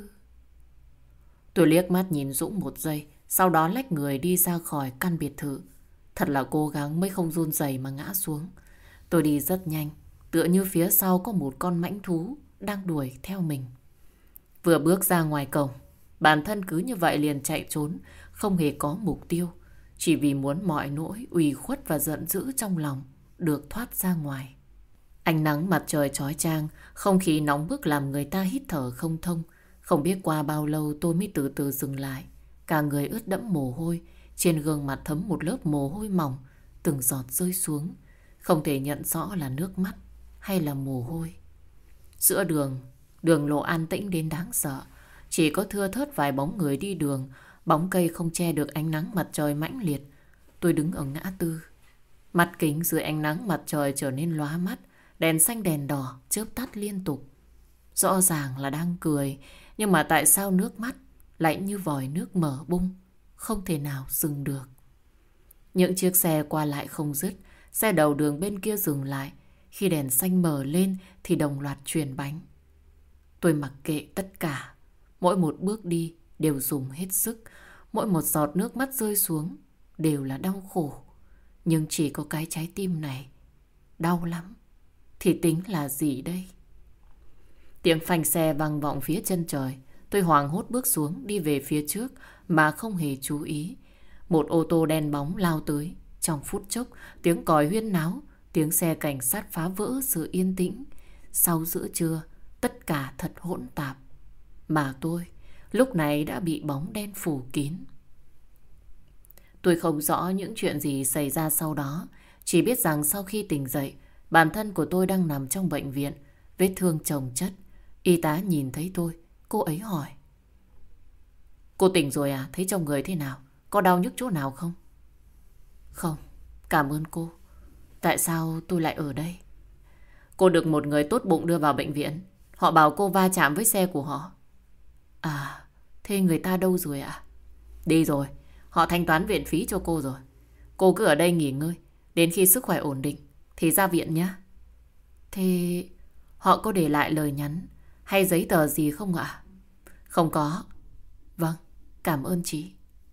Tôi liếc mắt nhìn Dũng một giây, sau đó lách người đi ra khỏi căn biệt thự. Thật là cố gắng mới không run rẩy mà ngã xuống. Tôi đi rất nhanh, tựa như phía sau có một con mãnh thú đang đuổi theo mình. Vừa bước ra ngoài cổng, bản thân cứ như vậy liền chạy trốn, không hề có mục tiêu, chỉ vì muốn mọi nỗi ủy khuất và giận dữ trong lòng được thoát ra ngoài. Ánh nắng mặt trời chói chang, không khí nóng bức làm người ta hít thở không thông. Không biết qua bao lâu tôi mới từ từ dừng lại. Cả người ướt đẫm mồ hôi, trên gương mặt thấm một lớp mồ hôi mỏng, từng giọt rơi xuống. Không thể nhận rõ là nước mắt hay là mồ hôi. Giữa đường lộ an tĩnh đến đáng sợ. Chỉ có thưa thớt vài bóng người đi đường, bóng cây không che được ánh nắng mặt trời mãnh liệt. Tôi đứng ở ngã tư. Mắt kính dưới ánh nắng mặt trời trở nên lóa mắt. Đèn xanh đèn đỏ chớp tắt liên tục. Rõ ràng là đang cười, nhưng mà tại sao nước mắt lại như vòi nước mở bung, không thể nào dừng được. Những chiếc xe qua lại không dứt. Xe đầu đường bên kia dừng lại. Khi đèn xanh mở lên thì đồng loạt chuyển bánh. Tôi mặc kệ tất cả. Mỗi một bước đi đều dùng hết sức. Mỗi một giọt nước mắt rơi xuống đều là đau khổ. Nhưng chỉ có cái trái tim này đau lắm thì tính là gì đây? Tiếng phanh xe vang vọng phía chân trời. Tôi hoảng hốt bước xuống, đi về phía trước mà không hề chú ý. một ô tô đen bóng lao tới. Trong phút chốc, tiếng còi huyên náo, tiếng xe cảnh sát phá vỡ sự yên tĩnh. Sau giữa trưa, tất cả thật hỗn tạp. Mà tôi lúc này đã bị bóng đen phủ kín. Tôi không rõ những chuyện gì xảy ra sau đó. Chỉ biết rằng sau khi tỉnh dậy, bản thân của tôi đang nằm trong bệnh viện, vết thương chồng chất. Y tá nhìn thấy tôi, cô ấy hỏi: Cô tỉnh rồi à? Thấy trong người thế nào? Có đau nhức chỗ nào không? Không, cảm ơn cô. Tại sao tôi lại ở đây? Cô được một người tốt bụng đưa vào bệnh viện. Họ bảo cô va chạm với xe của họ. À, thế người ta đâu rồi ạ? Đi rồi, họ thanh toán viện phí cho cô rồi. Cô cứ ở đây nghỉ ngơi, đến khi sức khỏe ổn định thì ra viện nhé. Thế họ có để lại lời nhắn hay giấy tờ gì không ạ? Không có. Vâng, cảm ơn chị.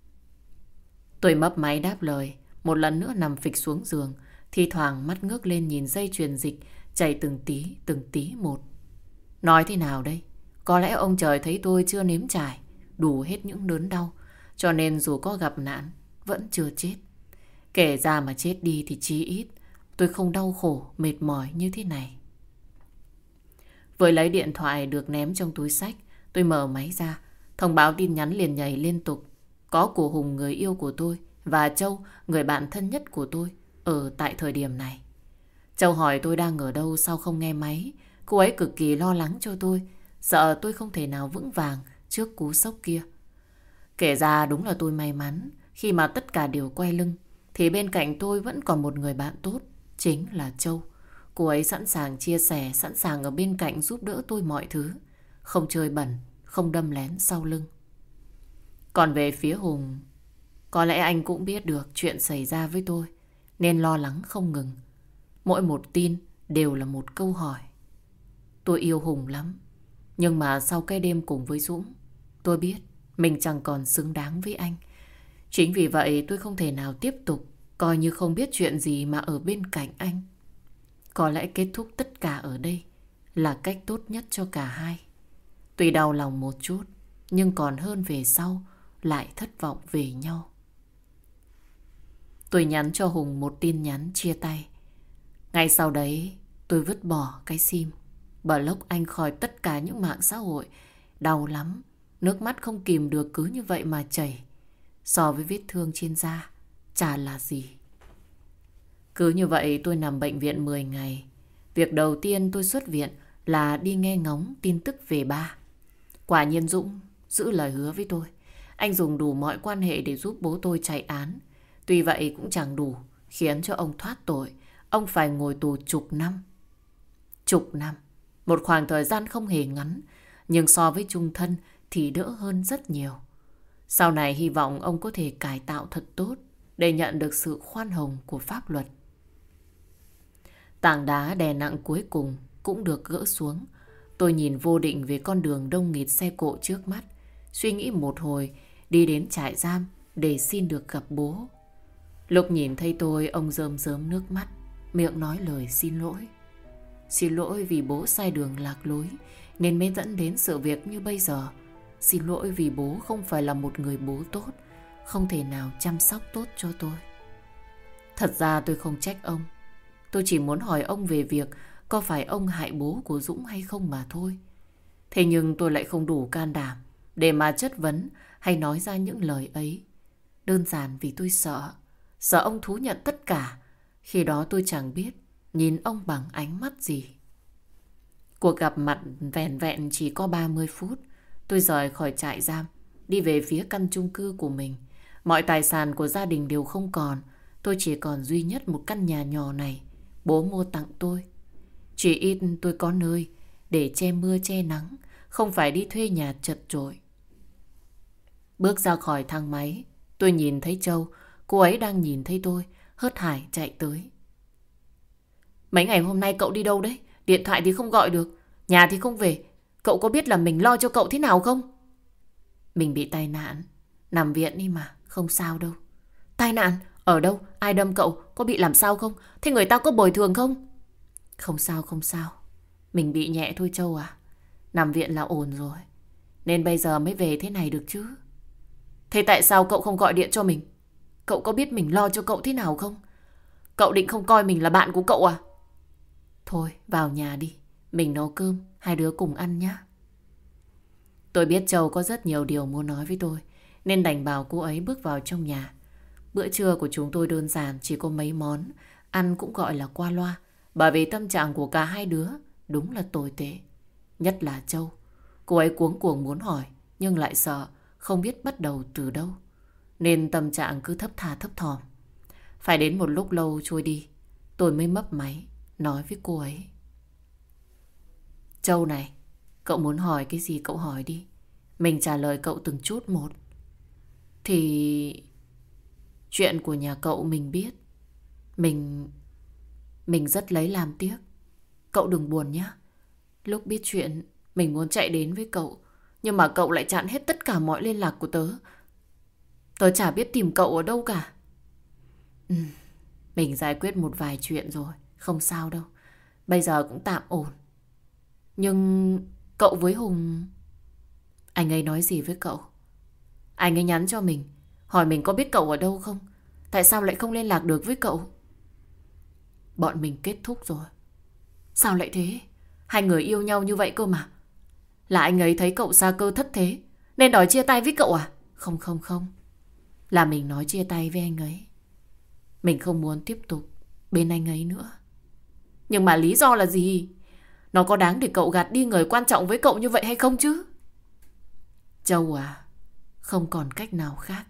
Tôi mấp máy đáp lời, một lần nữa nằm phịch xuống giường, thi thoảng mắt ngước lên nhìn dây chuyền dịch chảy từng tí một. Nói thế nào đây? Có lẽ ông trời thấy tôi chưa nếm trải đủ hết những đớn đau, cho nên dù có gặp nạn vẫn chưa chết. Kể ra mà chết đi thì chí ít tôi không đau khổ, mệt mỏi như thế này. Vừa lấy điện thoại được ném trong túi xách, tôi mở máy ra. Thông báo tin nhắn liền nhảy liên tục. Có của Hùng, người yêu của tôi, và Châu, người bạn thân nhất của tôi, ở tại thời điểm này. Châu hỏi tôi đang ở đâu, sao không nghe máy. Cô ấy cực kỳ lo lắng cho tôi, sợ tôi không thể nào vững vàng trước cú sốc kia. Kể ra đúng là tôi may mắn, khi mà tất cả đều quay lưng thì bên cạnh tôi vẫn còn một người bạn tốt, chính là Châu. Cô ấy sẵn sàng chia sẻ, sẵn sàng ở bên cạnh giúp đỡ tôi mọi thứ, không chơi bẩn, không đâm lén sau lưng. Còn về phía Hùng, có lẽ anh cũng biết được chuyện xảy ra với tôi nên lo lắng không ngừng. Mỗi một tin đều là một câu hỏi. Tôi yêu Hùng lắm, nhưng mà sau cái đêm cùng với Dũng, tôi biết mình chẳng còn xứng đáng với anh. Chính vì vậy tôi không thể nào tiếp tục coi như không biết chuyện gì mà ở bên cạnh anh. Có lẽ kết thúc tất cả ở đây là cách tốt nhất cho cả hai. Tuy đau lòng một chút, nhưng còn hơn về sau lại thất vọng về nhau. Tôi nhắn cho Hùng một tin nhắn chia tay. Ngay sau đấy tôi vứt bỏ cái sim, block anh khỏi tất cả những mạng xã hội. Đau lắm, nước mắt không kìm được cứ như vậy mà chảy. So với vết thương trên da, chả là gì. Cứ như vậy tôi nằm bệnh viện 10 ngày. Việc đầu tiên tôi xuất viện là đi nghe ngóng tin tức về ba. Quả nhiên Dũng giữ lời hứa với tôi. Anh dùng đủ mọi quan hệ để giúp bố tôi chạy án. Tuy vậy cũng chẳng đủ, khiến cho ông thoát tội. Ông phải ngồi tù chục năm. Chục năm, một khoảng thời gian không hề ngắn, nhưng so với chung thân thì đỡ hơn rất nhiều. Sau này hy vọng ông có thể cải tạo thật tốt để nhận được sự khoan hồng của pháp luật. Tảng đá đè nặng cuối cùng cũng được gỡ xuống. Tôi nhìn vô định về con đường đông nghịt xe cộ trước mắt, suy nghĩ một hồi, đi đến trại giam để xin được gặp bố. Lúc nhìn thấy tôi, ông rơm rớm nước mắt, miệng nói lời xin lỗi. Xin lỗi vì bố sai đường lạc lối nên mới dẫn đến sự việc như bây giờ. Xin lỗi vì bố không phải là một người bố tốt, không thể nào chăm sóc tốt cho tôi. Thật ra tôi không trách ông. Tôi chỉ muốn hỏi ông về việc có phải ông hại bố của Dũng hay không mà thôi. Thế nhưng tôi lại không đủ can đảm để mà chất vấn hay nói ra những lời ấy. Đơn giản vì tôi sợ. Sợ ông thú nhận tất cả. Khi đó tôi chẳng biết nhìn ông bằng ánh mắt gì. Cuộc gặp mặt vẹn vẹn chỉ có 30 phút. Tôi rời khỏi trại giam, đi về phía căn chung cư của mình. Mọi tài sản của gia đình đều không còn. Tôi chỉ còn duy nhất một căn nhà nhỏ này, bố mua tặng tôi. Chỉ ít tôi có nơi để che mưa che nắng, không phải đi thuê nhà chật chội. Bước ra khỏi thang máy, tôi nhìn thấy Châu. Cô ấy đang nhìn thấy tôi, hớt hải chạy tới. Mấy ngày hôm nay cậu đi đâu đấy? Điện thoại thì không gọi được, nhà thì không về. Cậu có biết là mình lo cho cậu thế nào không? Mình bị tai nạn, nằm viện đi mà, không sao đâu. Tai nạn? Ở đâu? Ai đâm cậu? Có bị làm sao không? Thế người ta có bồi thường không? Không sao, không sao. Mình bị nhẹ thôi Châu à. Nằm viện là ổn rồi, nên bây giờ mới về thế này được chứ. Thế tại sao cậu không gọi điện cho mình? Cậu có biết mình lo cho cậu thế nào không? Cậu định không coi mình là bạn của cậu à? Thôi, vào nhà đi. Mình nấu cơm, hai đứa cùng ăn nhé. Tôi biết Châu có rất nhiều điều muốn nói với tôi, nên đành bảo cô ấy bước vào trong nhà. Bữa trưa của chúng tôi đơn giản, chỉ có mấy món, ăn cũng gọi là qua loa, bởi vì tâm trạng của cả hai đứa đúng là tồi tệ. Nhất là Châu. Cô ấy cuống cuồng muốn hỏi, nhưng lại sợ, không biết bắt đầu từ đâu. Nên tâm trạng cứ thấp thà thấp thỏm. Phải đến một lúc lâu trôi đi, tôi mới mấp máy, nói với cô ấy. Châu này, cậu muốn hỏi cái gì cậu hỏi đi. Mình trả lời cậu từng chút một. Thì... chuyện của nhà cậu mình biết. Mình rất lấy làm tiếc. Cậu đừng buồn nhé. Lúc biết chuyện, mình muốn chạy đến với cậu. Nhưng mà cậu lại chặn hết tất cả mọi liên lạc của tớ. Tớ chả biết tìm cậu ở đâu cả. Mình giải quyết một vài chuyện rồi. Không sao đâu. Bây giờ cũng tạm ổn. Nhưng cậu với Hùng... Anh ấy nói gì với cậu? Anh ấy nhắn cho mình, hỏi mình có biết cậu ở đâu không? Tại sao lại không liên lạc được với cậu? Bọn mình kết thúc rồi. Sao lại thế? Hai người yêu nhau như vậy cơ mà. Là anh ấy thấy cậu xa cơ thất thế nên đòi chia tay với cậu à? Không không không. Là mình nói chia tay với anh ấy. Mình không muốn tiếp tục bên anh ấy nữa. Nhưng mà lý do là gì? Nó có đáng để cậu gạt đi người quan trọng với cậu như vậy hay không chứ? Châu à, không còn cách nào khác.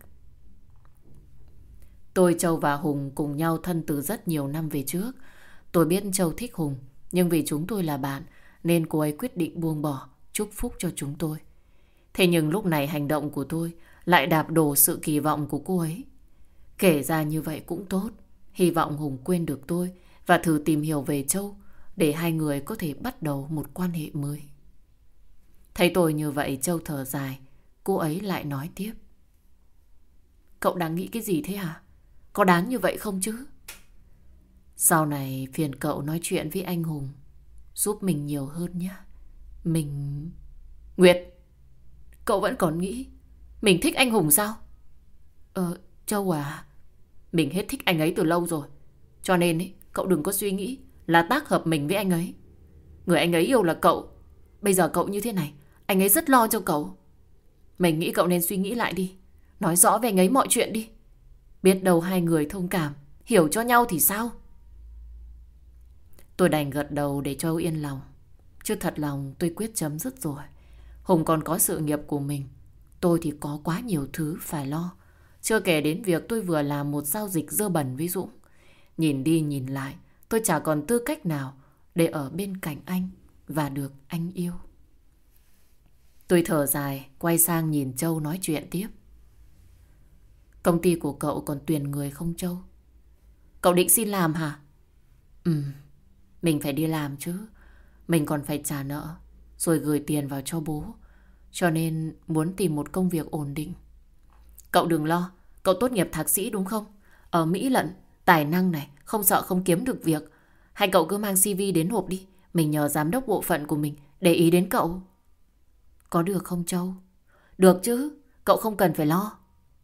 Tôi, Châu và Hùng cùng nhau thân từ rất nhiều năm về trước. Tôi biết Châu thích Hùng, nhưng vì chúng tôi là bạn nên cô ấy quyết định buông bỏ, chúc phúc cho chúng tôi. Thế nhưng lúc này hành động của tôi lại đạp đổ sự kỳ vọng của cô ấy. Kể ra như vậy cũng tốt. Hy vọng Hùng quên được tôi và thử tìm hiểu về Châu để hai người có thể bắt đầu một quan hệ mới. Thấy tôi như vậy, Châu thở dài. Cô ấy lại nói tiếp. Cậu đang nghĩ cái gì thế hả? Có đáng như vậy không chứ? Sau này phiền cậu nói chuyện với anh Hùng, giúp mình nhiều hơn nhé. Mình... Nguyệt, cậu vẫn còn nghĩ mình thích anh Hùng sao? Châu à, mình hết thích anh ấy từ lâu rồi. Cho nên cậu đừng có suy nghĩ là tác hợp mình với anh ấy. Người anh ấy yêu là cậu. Bây giờ cậu như thế này, anh ấy rất lo cho cậu. Mình nghĩ cậu nên suy nghĩ lại đi. Nói rõ với anh ấy mọi chuyện đi. Biết đâu hai người thông cảm, hiểu cho nhau thì sao? Tôi đành gật đầu để cho yên lòng. Chứ thật lòng tôi quyết chấm dứt rồi. Hùng còn có sự nghiệp của mình. Tôi thì có quá nhiều thứ phải lo. Chưa kể đến việc tôi vừa làm một giao dịch dơ bẩn với Dũng. Nhìn đi nhìn lại, tôi chả còn tư cách nào để ở bên cạnh anh và được anh yêu. Tôi thở dài, quay sang nhìn Châu nói chuyện tiếp. Công ty của cậu còn tuyển người không Châu? Cậu định xin làm hả? Mình phải đi làm chứ. Mình còn phải trả nợ, rồi gửi tiền vào cho bố. Cho nên muốn tìm một công việc ổn định. Cậu đừng lo, cậu tốt nghiệp thạc sĩ đúng không? Ở Mỹ lận, tài năng này, không sợ không kiếm được việc. Hay cậu cứ mang CV đến nộp đi. Mình nhờ giám đốc bộ phận của mình để ý đến cậu. Có được không Châu? Được chứ, cậu không cần phải lo.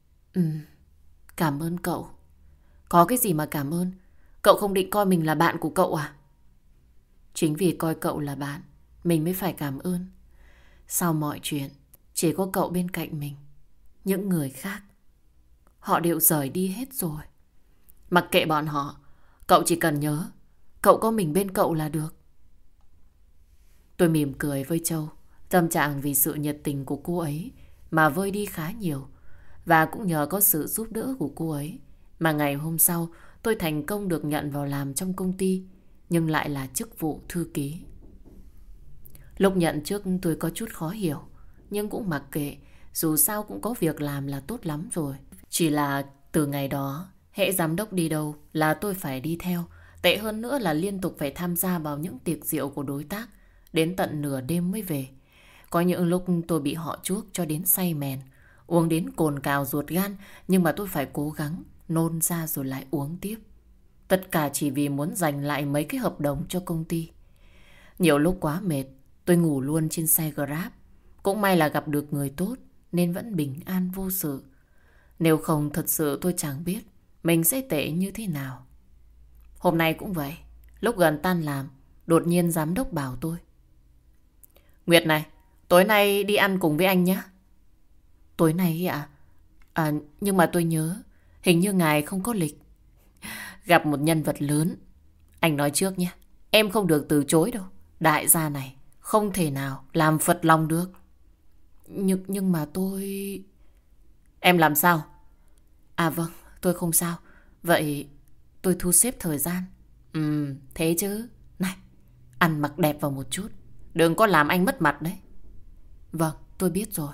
Cảm ơn cậu. Có cái gì mà cảm ơn? Cậu không định coi mình là bạn của cậu à? Chính vì coi cậu là bạn, mình mới phải cảm ơn. Sau mọi chuyện, chỉ có cậu bên cạnh mình. Những người khác, họ đều rời đi hết rồi. Mặc kệ bọn họ, cậu chỉ cần nhớ, cậu có mình bên cậu là được. Tôi mỉm cười với Châu. Tâm trạng vì sự nhiệt tình của cô ấy mà vơi đi khá nhiều. Và cũng nhờ có sự giúp đỡ của cô ấy mà ngày hôm sau tôi thành công được nhận vào làm trong công ty, nhưng lại là chức vụ thư ký. Lúc nhận trước tôi có chút khó hiểu, nhưng cũng mặc kệ, dù sao cũng có việc làm là tốt lắm rồi. Chỉ là từ ngày đó, hễ giám đốc đi đâu là tôi phải đi theo. Tệ hơn nữa là liên tục phải tham gia vào những tiệc rượu của đối tác, đến tận nửa đêm mới về. Có những lúc tôi bị họ chuốc cho đến say mèn, uống đến cồn cào ruột gan, nhưng mà tôi phải cố gắng nôn ra rồi lại uống tiếp. Tất cả chỉ vì muốn giành lại mấy cái hợp đồng cho công ty. Nhiều lúc quá mệt, tôi ngủ luôn trên xe Grab. Cũng may là gặp được người tốt nên vẫn bình an vô sự. Nếu không thật sự tôi chẳng biết mình sẽ tệ như thế nào. Hôm nay cũng vậy. Lúc gần tan làm, đột nhiên giám đốc bảo tôi: Nguyệt này, tối nay đi ăn cùng với anh nhé. Tối nay ạ? Nhưng mà tôi nhớ hình như ngài không có lịch. Gặp một nhân vật lớn. Anh nói trước nhé, em không được từ chối đâu. Đại gia này không thể nào làm phật lòng được. Nhưng mà tôi... Em làm sao? Vâng, tôi không sao. Vậy tôi thu xếp thời gian. Thế chứ. Này, ăn mặc đẹp vào một chút, đừng có làm anh mất mặt đấy. Vâng, tôi biết rồi.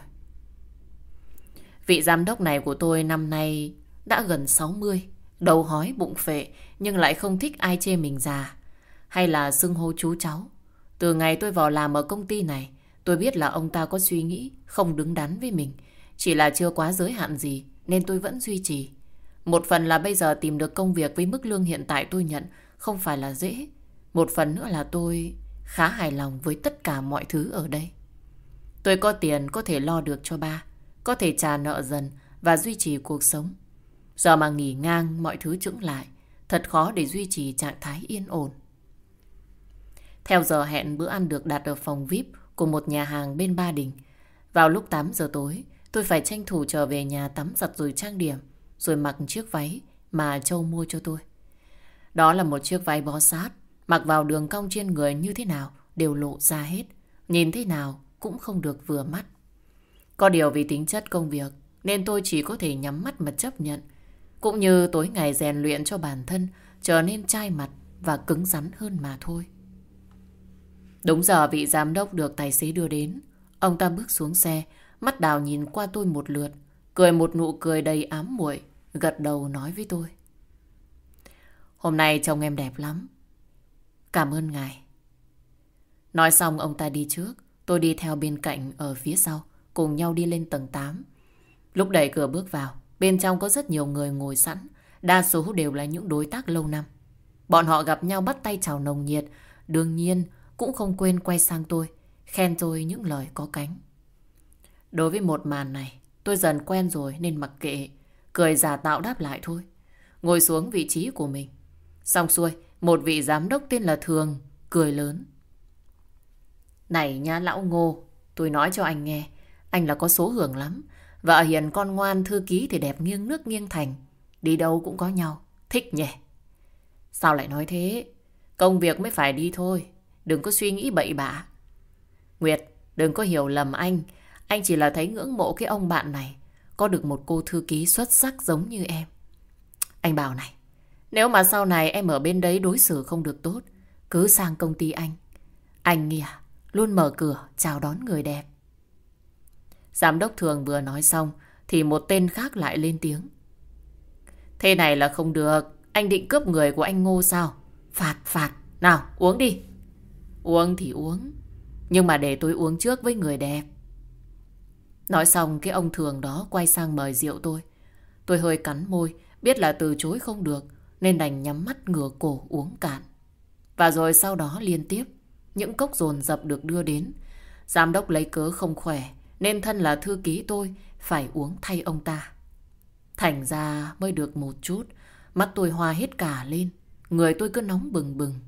Vị giám đốc này của tôi năm nay đã gần 60, đầu hói bụng phệ, nhưng lại không thích ai chê mình già hay là xưng hô chú cháu. Từ ngày tôi vào làm ở công ty này, tôi biết là ông ta có suy nghĩ không đứng đắn với mình. Chỉ là chưa quá giới hạn gì nên tôi vẫn duy trì. Một phần là bây giờ tìm được công việc với mức lương hiện tại tôi nhận không phải là dễ. Một phần nữa là tôi khá hài lòng với tất cả mọi thứ ở đây. Tôi có tiền có thể lo được cho ba, có thể trả nợ dần và duy trì cuộc sống. Giờ mà nghỉ ngang mọi thứ chững lại, thật khó để duy trì trạng thái yên ổn. Theo giờ hẹn, bữa ăn được đặt ở phòng VIP của một nhà hàng bên Ba Đình. Vào lúc 8 giờ tối, tôi phải tranh thủ trở về nhà tắm giặt rồi trang điểm, rồi mặc chiếc váy mà Châu mua cho tôi. Đó là một chiếc váy bó sát, mặc vào đường cong trên người như thế nào đều lộ ra hết, nhìn thế nào cũng không được vừa mắt. Có điều vì tính chất công việc nên tôi chỉ có thể nhắm mắt mà chấp nhận, cũng như tối ngày rèn luyện cho bản thân trở nên chai mặt và cứng rắn hơn mà thôi. Đúng giờ vị giám đốc được tài xế đưa đến. Ông ta bước xuống xe, mắt đào nhìn qua tôi một lượt, cười một nụ cười đầy ám muội, gật đầu nói với tôi: Hôm nay trông em đẹp lắm. Cảm ơn ngài. Nói xong ông ta đi trước, tôi đi theo bên cạnh ở phía sau, cùng nhau đi lên tầng 8. Lúc đẩy cửa bước vào, bên trong có rất nhiều người ngồi sẵn, đa số đều là những đối tác lâu năm. Bọn họ gặp nhau bắt tay chào nồng nhiệt, đương nhiên cũng không quên quay sang tôi, khen tôi những lời có cánh. Đối với một màn này, tôi dần quen rồi nên mặc kệ, cười giả tạo đáp lại thôi. Ngồi xuống vị trí của mình. Xong xuôi, một vị giám đốc tên là Thường cười lớn: Này nha lão Ngô, tôi nói cho anh nghe, anh là có số hưởng lắm. Vợ hiền con ngoan, thư ký thì đẹp nghiêng nước nghiêng thành. Đi đâu cũng có nhau, thích nhỉ? Sao lại nói thế? Công việc mới phải đi thôi, đừng có suy nghĩ bậy bạ. Nguyệt, đừng có hiểu lầm anh. Anh chỉ là thấy ngưỡng mộ cái ông bạn này có được một cô thư ký xuất sắc giống như em. Anh bảo này, nếu mà sau này em ở bên đấy đối xử không được tốt, cứ sang công ty anh. Anh nghe luôn mở cửa chào đón người đẹp. Giám đốc Thường vừa nói xong thì một tên khác lại lên tiếng: Thế này là không được. Anh định cướp người của anh Ngô sao? Phạt. Nào uống đi. Uống thì uống, nhưng mà để tôi uống trước với người đẹp. Nói xong cái ông Thường đó quay sang mời rượu tôi. Tôi hơi cắn môi, biết là từ chối không được nên đành nhắm mắt ngửa cổ uống cạn. Và rồi sau đó liên tiếp những cốc dồn dập được đưa đến. Giám đốc lấy cớ không khỏe nên thân là thư ký tôi phải uống thay ông ta. Thành ra mới được một chút, mắt tôi hoa hết cả lên, người tôi cứ nóng bừng bừng.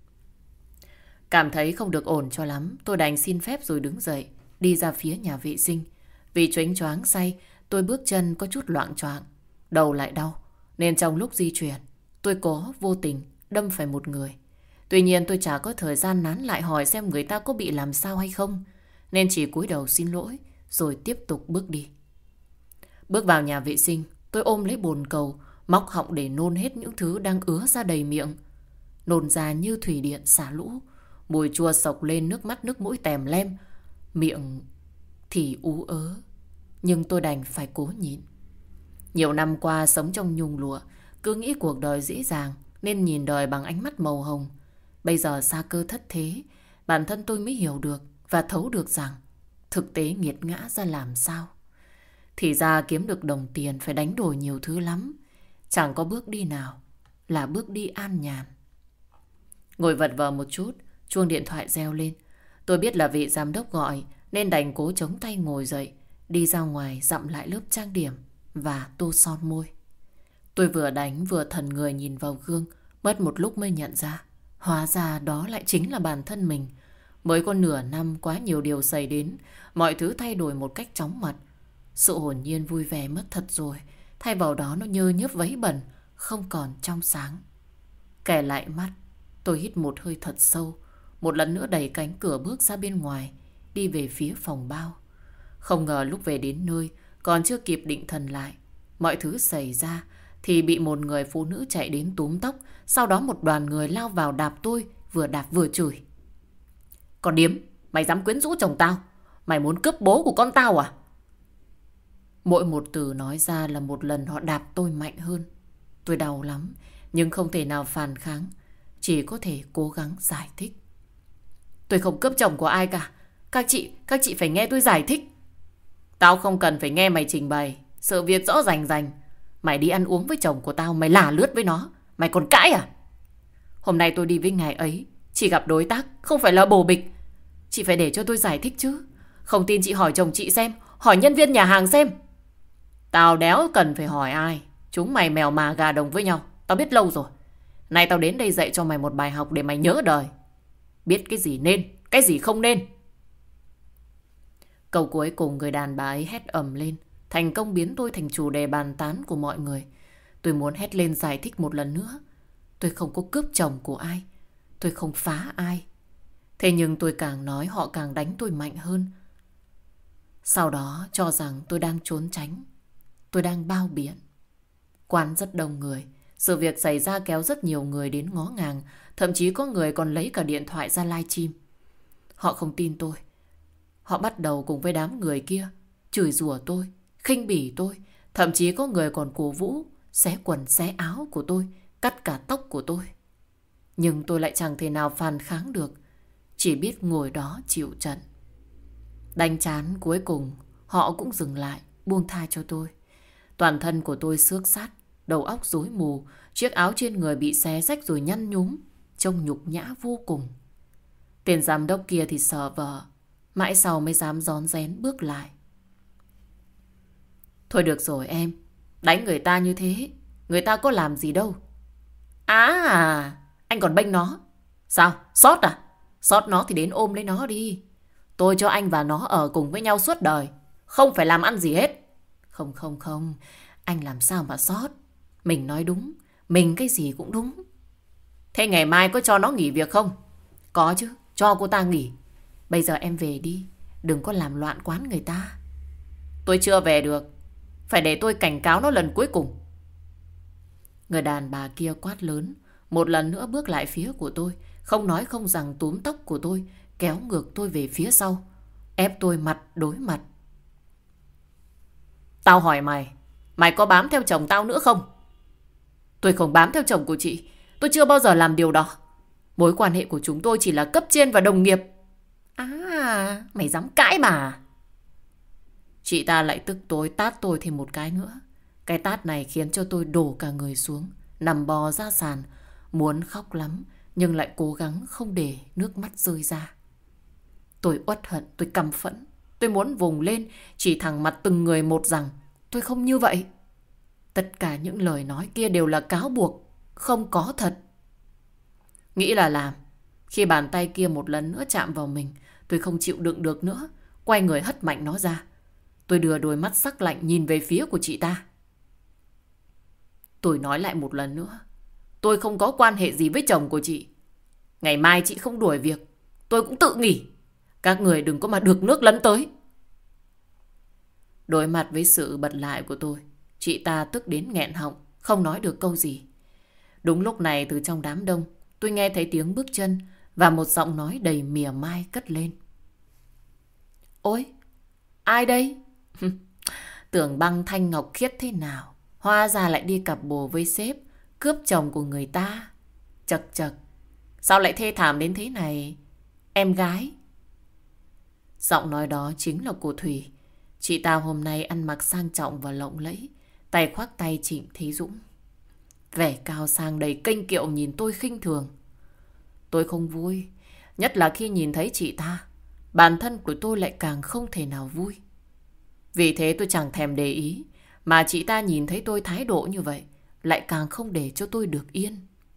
Cảm thấy không được ổn cho lắm, tôi đành xin phép rồi đứng dậy, đi ra phía nhà vệ sinh. Vì choáng choáng say, tôi bước chân có chút loạng choạng, đầu lại đau, nên trong lúc di chuyển, tôi có vô tình đâm phải một người. Tuy nhiên tôi chả có thời gian nán lại hỏi xem người ta có bị làm sao hay không, nên chỉ cúi đầu xin lỗi rồi tiếp tục bước đi. Bước vào nhà vệ sinh, tôi ôm lấy bồn cầu, móc họng để nôn hết những thứ đang ứa ra đầy miệng. Nôn ra như thủy điện xả lũ, mùi chua sộc lên, nước mắt nước mũi tèm lem, miệng thì ú ớ, nhưng tôi đành phải cố nhịn. Nhiều năm qua sống trong nhung lụa, cứ nghĩ cuộc đời dễ dàng nên nhìn đời bằng ánh mắt màu hồng. Bây giờ xa cơ thất thế, bản thân tôi mới hiểu được và thấu được rằng thực tế nghiệt ngã ra làm sao. Thì ra kiếm được đồng tiền phải đánh đổi nhiều thứ lắm, chẳng có bước đi nào là bước đi an nhàn. Ngồi vật vờ một chút, chuông điện thoại reo lên. Tôi biết là vị giám đốc gọi nên đành cố chống tay ngồi dậy, đi ra ngoài dặm lại lớp trang điểm và tô son môi. Tôi vừa đánh vừa thần người nhìn vào gương, mất một lúc mới nhận ra. Hóa ra đó lại chính là bản thân mình. Mới có nửa năm quá nhiều điều xảy đến, mọi thứ thay đổi một cách chóng mặt. Sự hồn nhiên vui vẻ mất thật rồi, thay vào đó nó nhơ nhớp vấy bẩn, không còn trong sáng. Kẻ lại mắt, tôi hít một hơi thật sâu, một lần nữa đẩy cánh cửa bước ra bên ngoài, đi về phía phòng bao. Không ngờ lúc về đến nơi, còn chưa kịp định thần lại, mọi thứ xảy ra thì bị một người phụ nữ chạy đến túm tóc, sau đó một đoàn người lao vào đạp tôi, vừa đạp vừa chửi. Còn điếm, mày dám quyến rũ chồng tao? Mày muốn cướp bố của con tao à? Mỗi một từ nói ra là một lần họ đạp tôi mạnh hơn. Tôi đau lắm, nhưng không thể nào phản kháng, chỉ có thể cố gắng giải thích. Tôi không cướp chồng của ai cả. Các chị phải nghe tôi giải thích. Tao không cần phải nghe mày trình bày, sự việc rõ rành rành. Mày đi ăn uống với chồng của tao, mày lả lướt với nó, mày còn cãi à? Hôm nay tôi đi với ngài ấy, chỉ gặp đối tác, không phải là bồ bịch. Chị phải để cho tôi giải thích chứ. Không tin chị hỏi chồng chị xem, hỏi nhân viên nhà hàng xem. Tao đéo cần phải hỏi ai. Chúng mày mèo mà gà đồng với nhau, tao biết lâu rồi. Nay tao đến đây dạy cho mày một bài học để mày nhớ đời. Biết cái gì nên, cái gì không nên. Câu cuối cùng người đàn bà ấy hét ầm lên, thành công biến tôi thành chủ đề bàn tán của mọi người. Tôi muốn hét lên giải thích một lần nữa. Tôi không có cướp chồng của ai, tôi không phá ai. Thế nhưng tôi càng nói họ càng đánh tôi mạnh hơn. Sau đó cho rằng tôi đang trốn tránh, tôi đang bao biện. Quán rất đông người, sự việc xảy ra kéo rất nhiều người đến ngó ngàng, thậm chí có người còn lấy cả điện thoại ra livestream. Họ không tin tôi. Họ bắt đầu cùng với đám người kia chửi rủa tôi, khinh bỉ tôi, thậm chí có người còn cổ vũ, xé quần xé áo của tôi, cắt cả tóc của tôi. Nhưng tôi lại chẳng thể nào phản kháng được, chỉ biết ngồi đó chịu trận. Đánh chán cuối cùng họ cũng dừng lại, buông tha cho tôi. Toàn thân của tôi xước sát, đầu óc rối mù, chiếc áo trên người bị xé rách rồi nhăn nhúm, trông nhục nhã vô cùng. Tên giám đốc kia thì sợ vợ, mãi sau mới dám rón rén bước lại. Thôi được rồi em, đánh người ta như thế, người ta có làm gì đâu. À, anh còn bênh nó. Sao, sót à? Sót nó thì đến ôm lấy nó đi. Tôi cho anh và nó ở cùng với nhau suốt đời, không phải làm ăn gì hết. Không, anh làm sao mà sót. Mình nói đúng, mình cái gì cũng đúng. Thế ngày mai có cho nó nghỉ việc không? Có chứ, cho cô ta nghỉ. Bây giờ em về đi, đừng có làm loạn quán người ta. Tôi chưa về được, phải để tôi cảnh cáo nó lần cuối cùng. Người đàn bà kia quát lớn, một lần nữa bước lại phía của tôi, không nói không rằng túm tóc của tôi, kéo ngược tôi về phía sau, ép tôi mặt đối mặt. Tao hỏi mày, mày có bám theo chồng tao nữa không? Tôi không bám theo chồng của chị, tôi chưa bao giờ làm điều đó. Mối quan hệ của chúng tôi chỉ là cấp trên và đồng nghiệp. À, mày dám cãi mà. Chị ta lại tức tối tát tôi thêm một cái nữa. Cái tát này khiến cho tôi đổ cả người xuống, nằm bò ra sàn, muốn khóc lắm, nhưng lại cố gắng không để nước mắt rơi ra. Tôi uất hận, tôi căm phẫn, tôi muốn vùng lên, chỉ thẳng mặt từng người một rằng tôi không như vậy. Tất cả những lời nói kia đều là cáo buộc, không có thật. Nghĩ là làm. Khi bàn tay kia một lần nữa chạm vào mình, tôi không chịu đựng được nữa, quay người hất mạnh nó ra. Tôi đưa đôi mắt sắc lạnh nhìn về phía của chị ta. Tôi nói lại một lần nữa, tôi không có quan hệ gì với chồng của chị. Ngày mai chị không đuổi việc, tôi cũng tự nghỉ. Các người đừng có mà được nước lấn tới. Đối mặt với sự bật lại của tôi, chị ta tức đến nghẹn họng, không nói được câu gì. Đúng lúc này từ trong đám đông, tôi nghe thấy tiếng bước chân và một giọng nói đầy mỉa mai cất lên. Ôi, ai đây? Tưởng Băng thanh ngọc khiết thế nào, hóa ra lại đi cặp bồ với sếp, cướp chồng của người ta. Chật chật, sao lại thê thảm đến thế này, em gái? Giọng nói đó chính là của Thủy. Chị ta hôm nay ăn mặc sang trọng và lộng lẫy, tay khoác tay Trịnh Thế Dũng. Vẻ cao sang đầy kênh kiệu nhìn tôi khinh thường. Tôi không vui, nhất là khi nhìn thấy chị ta. Bản thân của tôi lại càng không thể nào vui. Vì thế tôi chẳng thèm để ý, Mà chị ta nhìn thấy tôi thái độ như vậy, lại càng không để cho tôi được yên.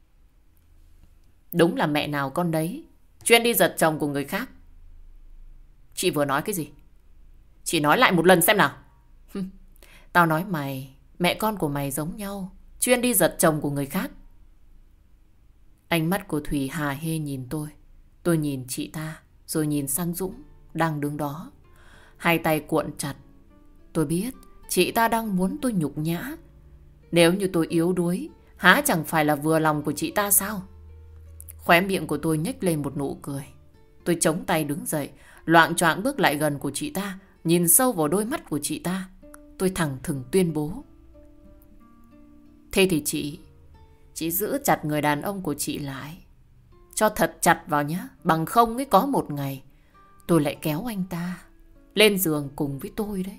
Đúng là mẹ nào con đấy, chuyên đi giật chồng của người khác. Chị vừa nói cái gì? Chị nói lại một lần xem nào. Tao nói mày, mẹ con của mày giống nhau, chuyên đi giật chồng của người khác. Ánh mắt của Thủy hả hê nhìn tôi. Tôi nhìn chị ta, rồi nhìn sang Dũng, đang đứng đó. Hai tay cuộn chặt. Tôi biết, chị ta đang muốn tôi nhục nhã. Nếu như tôi yếu đuối, há chẳng phải là vừa lòng của chị ta sao? Khóe miệng của tôi nhếch lên một nụ cười. Tôi chống tay đứng dậy, loạng choạng bước lại gần của chị ta, nhìn sâu vào đôi mắt của chị ta. Tôi thẳng thừng tuyên bố. Thế thì chị giữ chặt người đàn ông của chị lại. Cho thật chặt vào nhé. Bằng không ấy có một ngày tôi lại kéo anh ta lên giường cùng với tôi đấy.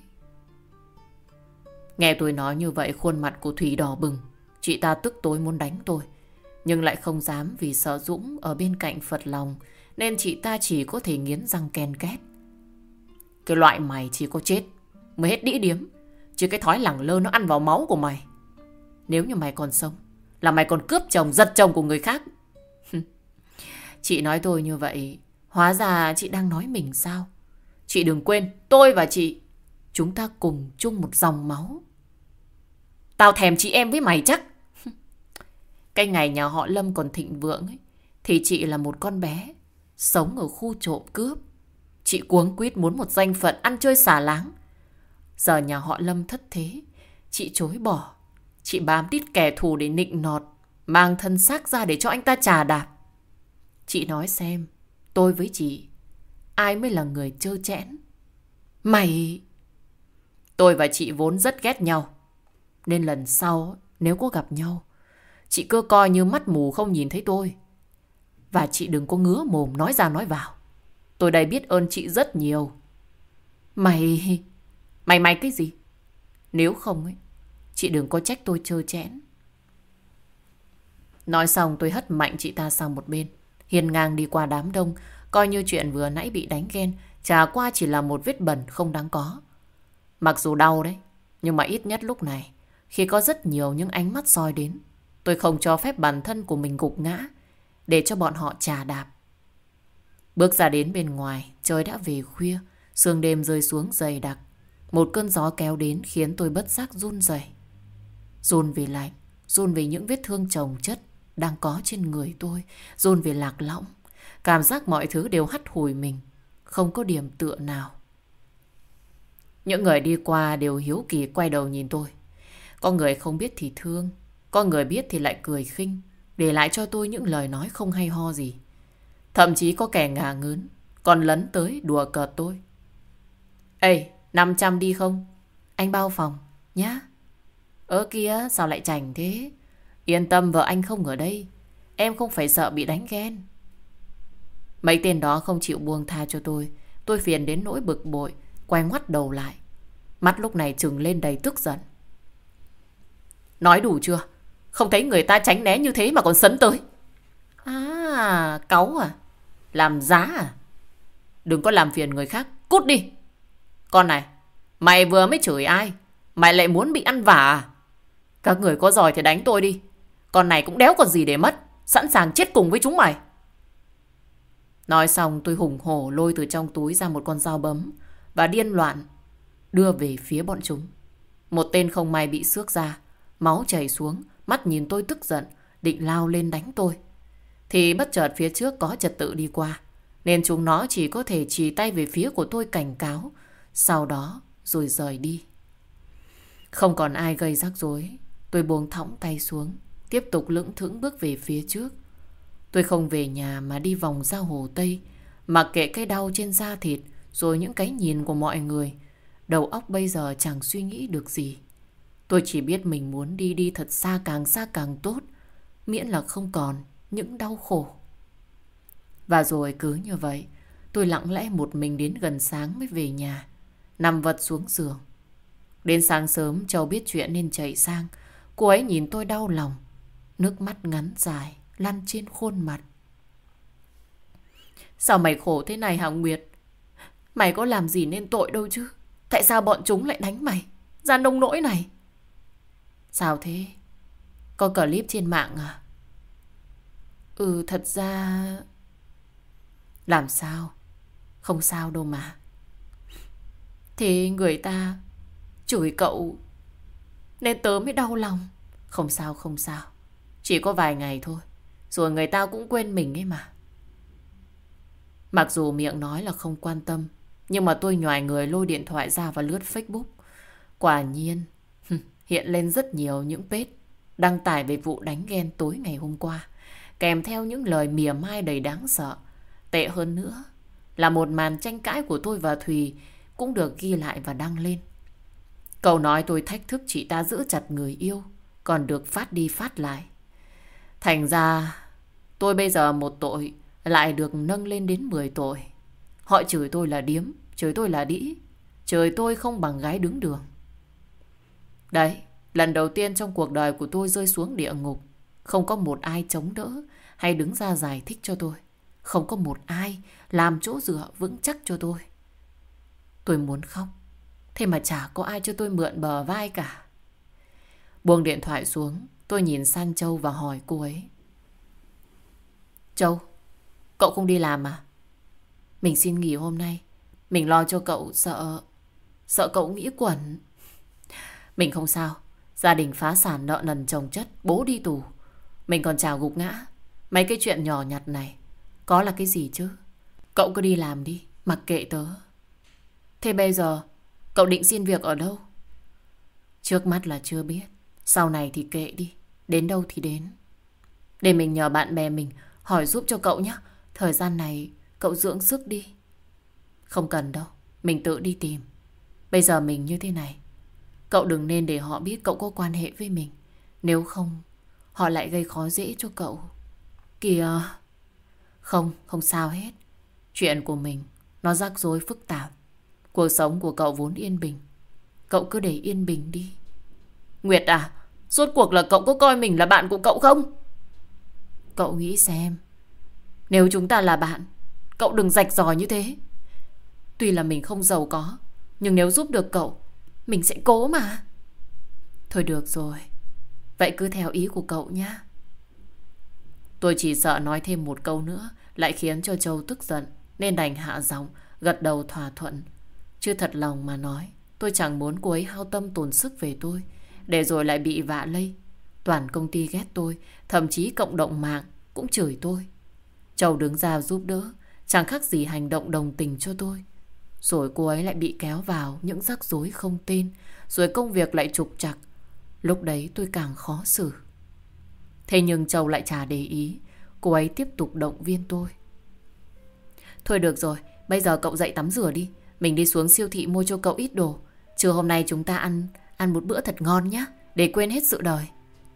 Nghe tôi nói như vậy, khuôn mặt của Thủy đỏ bừng. Chị ta tức tối muốn đánh tôi, nhưng lại không dám vì sợ Dũng ở bên cạnh phật lòng, nên chị ta chỉ có thể nghiến răng ken két. Cái loại mày chỉ có chết mới hết đĩ điếm, chứ cái thói lẳng lơ nó ăn vào máu của mày. Nếu như mày còn sống là mày còn cướp chồng, giật chồng của người khác. Chị nói tôi như vậy, hóa ra chị đang nói mình sao? Chị đừng quên, tôi và chị, chúng ta cùng chung một dòng máu. Tao thèm chị em với mày chắc. Cái ngày nhà họ Lâm còn thịnh vượng ấy, thì chị là một con bé sống ở khu trộm cướp. Chị cuống quýt muốn một danh phận ăn chơi xả láng. Giờ nhà họ Lâm thất thế, chị chối bỏ. Chị bám đít kẻ thù để nịnh nọt, mang thân xác ra để cho anh ta chà đạp. Chị nói xem, tôi với chị, ai mới là người trơ trẽn? Mày... Tôi và chị vốn rất ghét nhau, nên lần sau nếu có gặp nhau, chị cứ coi như mắt mù không nhìn thấy tôi. Và chị đừng có ngứa mồm nói ra nói vào. Tôi đây biết ơn chị rất nhiều. Mày cái gì? Nếu không ấy, chị đừng có trách tôi trơ trẽn. Nói xong tôi hất mạnh chị ta sang một bên, hiên ngang đi qua đám đông, coi như chuyện vừa nãy bị đánh ghen chả qua chỉ là một vết bẩn không đáng có. Mặc dù đau đấy, nhưng mà ít nhất lúc này, khi có rất nhiều những ánh mắt soi đến, tôi không cho phép bản thân của mình gục ngã để cho bọn họ chà đạp. Bước ra đến bên ngoài, trời đã về khuya, sương đêm rơi xuống dày đặc. Một cơn gió kéo đến khiến tôi bất giác run rẩy. Run vì lạnh, run vì những vết thương chồng chất đang có trên người tôi, run vì lạc lõng. Cảm giác mọi thứ đều hắt hủi mình, không có điểm tựa nào. Những người đi qua đều hiếu kỳ quay đầu nhìn tôi. Có người không biết thì thương, có người biết thì lại cười khinh, để lại cho tôi những lời nói không hay ho gì. Thậm chí có kẻ ngả ngớn, còn lấn tới đùa cợt tôi. Ê, 500 đi không? Anh bao phòng, nhá. Ơ kìa, sao lại chảnh thế? Yên tâm, vợ anh không ở đây. Em không phải sợ bị đánh ghen. Mấy tên đó không chịu buông tha cho tôi. Tôi phiền đến nỗi bực bội, quay ngoắt đầu lại. Mắt lúc này trừng lên đầy tức giận. Nói đủ chưa? Không thấy người ta tránh né như thế mà còn sấn tới. À, cáu à? Làm giá à? Đừng có làm phiền người khác, cút đi. Con này, mày vừa mới chửi ai? Mày lại muốn bị ăn vả à? Các người có giỏi thì đánh tôi đi. Con này cũng đéo còn gì để mất, sẵn sàng chết cùng với chúng mày. Nói xong tôi hùng hổ lôi từ trong túi ra một con dao bấm và điên loạn đưa về phía bọn chúng. Một tên không may bị xước ra, máu chảy xuống, mắt nhìn tôi tức giận, định lao lên đánh tôi. Thì bất chợt phía trước có trật tự đi qua, nên chúng nó chỉ có thể chỉ tay về phía của tôi cảnh cáo, sau đó rồi rời đi. Không còn ai gây rắc rối, tôi buông thõng tay xuống, tiếp tục lững thững bước về phía trước. Tôi không về nhà mà đi vòng ra Hồ Tây, mặc kệ cái đau trên da thịt, rồi những cái nhìn của mọi người. Đầu óc bây giờ chẳng suy nghĩ được gì. Tôi chỉ biết mình muốn đi thật xa càng tốt, miễn là không còn những đau khổ. Và rồi cứ như vậy, tôi lặng lẽ một mình đến gần sáng mới về nhà, nằm vật xuống giường. Đến sáng sớm Châu biết chuyện nên chạy sang. Cô ấy nhìn tôi đau lòng, nước mắt ngắn dài lăn trên khuôn mặt. Sao mày khổ thế này hả Nguyệt? Mày có làm gì nên tội đâu chứ? Tại sao bọn chúng lại đánh mày ra nông nỗi này? Sao thế? Có clip trên mạng à? Ừ, thật ra... Làm sao? Không sao đâu mà. Thế người ta chửi cậu nên tớ mới đau lòng. Không sao, không sao. Chỉ có vài ngày thôi, rồi người ta cũng quên mình ấy mà. Mặc dù miệng nói là không quan tâm, nhưng mà tôi nhoài người lôi điện thoại ra và lướt Facebook. Quả nhiên hiện lên rất nhiều những page đăng tải về vụ đánh ghen tối ngày hôm qua, kèm theo những lời mỉa mai đầy đáng sợ. Tệ hơn nữa là một màn tranh cãi của tôi và Thùy cũng được ghi lại và đăng lên. Cậu nói tôi thách thức chị ta giữ chặt người yêu, còn được phát đi phát lại. Thành ra tôi bây giờ một tội lại được nâng lên đến 10 tội. Họ chửi tôi là điếm, chửi tôi là đĩ, chửi tôi không bằng gái đứng đường. Đấy, lần đầu tiên trong cuộc đời của tôi rơi xuống địa ngục. Không có một ai chống đỡ hay đứng ra giải thích cho tôi. Không có một ai làm chỗ dựa vững chắc cho tôi. Tôi muốn khóc, thế mà chả có ai cho tôi mượn bờ vai cả. Buông điện thoại xuống, tôi nhìn sang Châu và hỏi cô ấy. Châu, cậu không đi làm à? Mình xin nghỉ hôm nay. Mình lo cho cậu, sợ cậu nghĩ quẩn. Mình không sao. Gia đình phá sản, nợ nần chồng chất, bố đi tù. Mình còn chả gục ngã. Mấy cái chuyện nhỏ nhặt này có là cái gì chứ? Cậu cứ đi làm đi, mặc kệ tớ. Thế bây giờ cậu định xin việc ở đâu? Trước mắt là chưa biết, sau này thì kệ đi, đến đâu thì đến. Để mình nhờ bạn bè mình hỏi giúp cho cậu nhé. Thời gian này cậu dưỡng sức đi. Không cần đâu, mình tự đi tìm. Bây giờ mình như thế này, cậu đừng nên để họ biết cậu có quan hệ với mình. Nếu không, họ lại gây khó dễ cho cậu. Kìa. Không sao hết. Chuyện của mình nó rắc rối phức tạp. Cuộc sống của cậu vốn yên bình, cậu cứ để yên bình đi. Nguyệt à, rốt cuộc là cậu có coi mình là bạn của cậu không? Cậu nghĩ xem, nếu chúng ta là bạn, cậu đừng rạch ròi như thế. Tuy là mình không giàu có, nhưng nếu giúp được cậu, mình sẽ cố mà. Thôi được rồi, vậy cứ theo ý của cậu nhé. Tôi chỉ sợ nói thêm một câu nữa lại khiến cho Châu tức giận, nên đành hạ giọng, gật đầu thỏa thuận. Chứ thật lòng mà nói, tôi chẳng muốn cô ấy hao tâm tổn sức về tôi, để rồi lại bị vạ lây. Toàn công ty ghét tôi, thậm chí cộng đồng mạng cũng chửi tôi. Châu đứng ra giúp đỡ, chẳng khác gì hành động đồng tình cho tôi. Rồi cô ấy lại bị kéo vào những rắc rối không tên, rồi công việc lại trục trặc. Lúc đấy tôi càng khó xử. Thế nhưng Châu lại chả để ý, cô ấy tiếp tục động viên tôi. Thôi được rồi, bây giờ cậu dậy tắm rửa đi. Mình đi xuống siêu thị mua cho cậu ít đồ. Trưa hôm nay chúng ta ăn một bữa thật ngon nhé, để quên hết sự đời.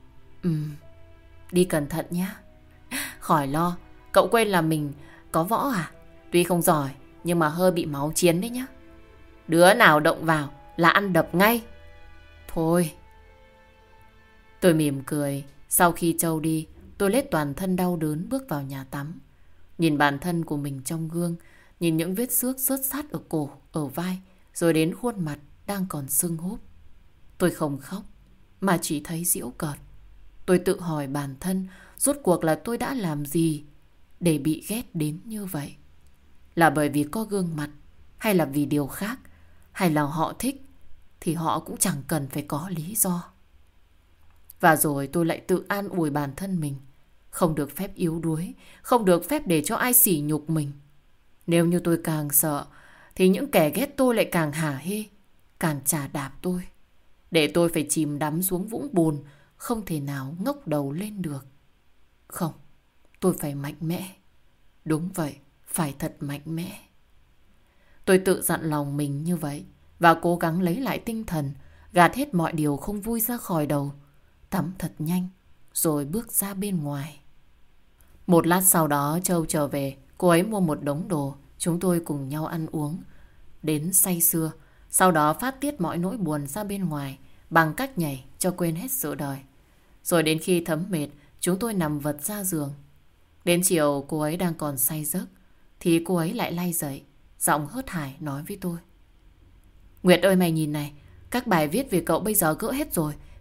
Đi cẩn thận nhé. Khỏi lo, cậu quên là mình có võ à? Tuy không giỏi, nhưng mà hơi bị máu chiến đấy nhá. Đứa nào động vào là ăn đập ngay. Thôi. Tôi mỉm cười. Sau khi Châu đi, tôi lết toàn thân đau đớn bước vào nhà tắm. Nhìn bản thân của mình trong gương, nhìn những vết xước xước sát ở cổ, ở vai, rồi đến khuôn mặt đang còn sưng húp. Tôi không khóc, mà chỉ thấy giễu cợt. Tôi tự hỏi bản thân, rốt cuộc là tôi đã làm gì để bị ghét đến như vậy? Là bởi vì có gương mặt, hay là vì điều khác, hay là họ thích, thì họ cũng chẳng cần phải có lý do. Và rồi tôi lại tự an ủi bản thân mình. Không được phép yếu đuối, không được phép để cho ai sỉ nhục mình. Nếu như tôi càng sợ, thì những kẻ ghét tôi lại càng hả hê, càng chà đạp tôi, để tôi phải chìm đắm xuống vũng bùn, không thể nào ngóc đầu lên được. Không, tôi phải mạnh mẽ. Đúng vậy, phải thật mạnh mẽ. Tôi tự dặn lòng mình như vậy, và cố gắng lấy lại tinh thần, gạt hết mọi điều không vui ra khỏi đầu. Tắm thật nhanh, rồi bước ra bên ngoài. Một lát sau đó Châu trở về. Cô ấy mua một đống đồ. Chúng tôi cùng nhau ăn uống đến say sưa. Sau đó phát tiết mọi nỗi buồn ra bên ngoài bằng cách nhảy cho quên hết sự đời. Rồi đến khi thấm mệt, chúng tôi nằm vật ra giường. Đến chiều cô ấy đang còn say giấc, thì cô ấy lại lay dậy, giọng hớt hải nói với tôi. Nguyệt ơi, mày nhìn này, các bài viết về cậu bây giờ gỡ hết rồi.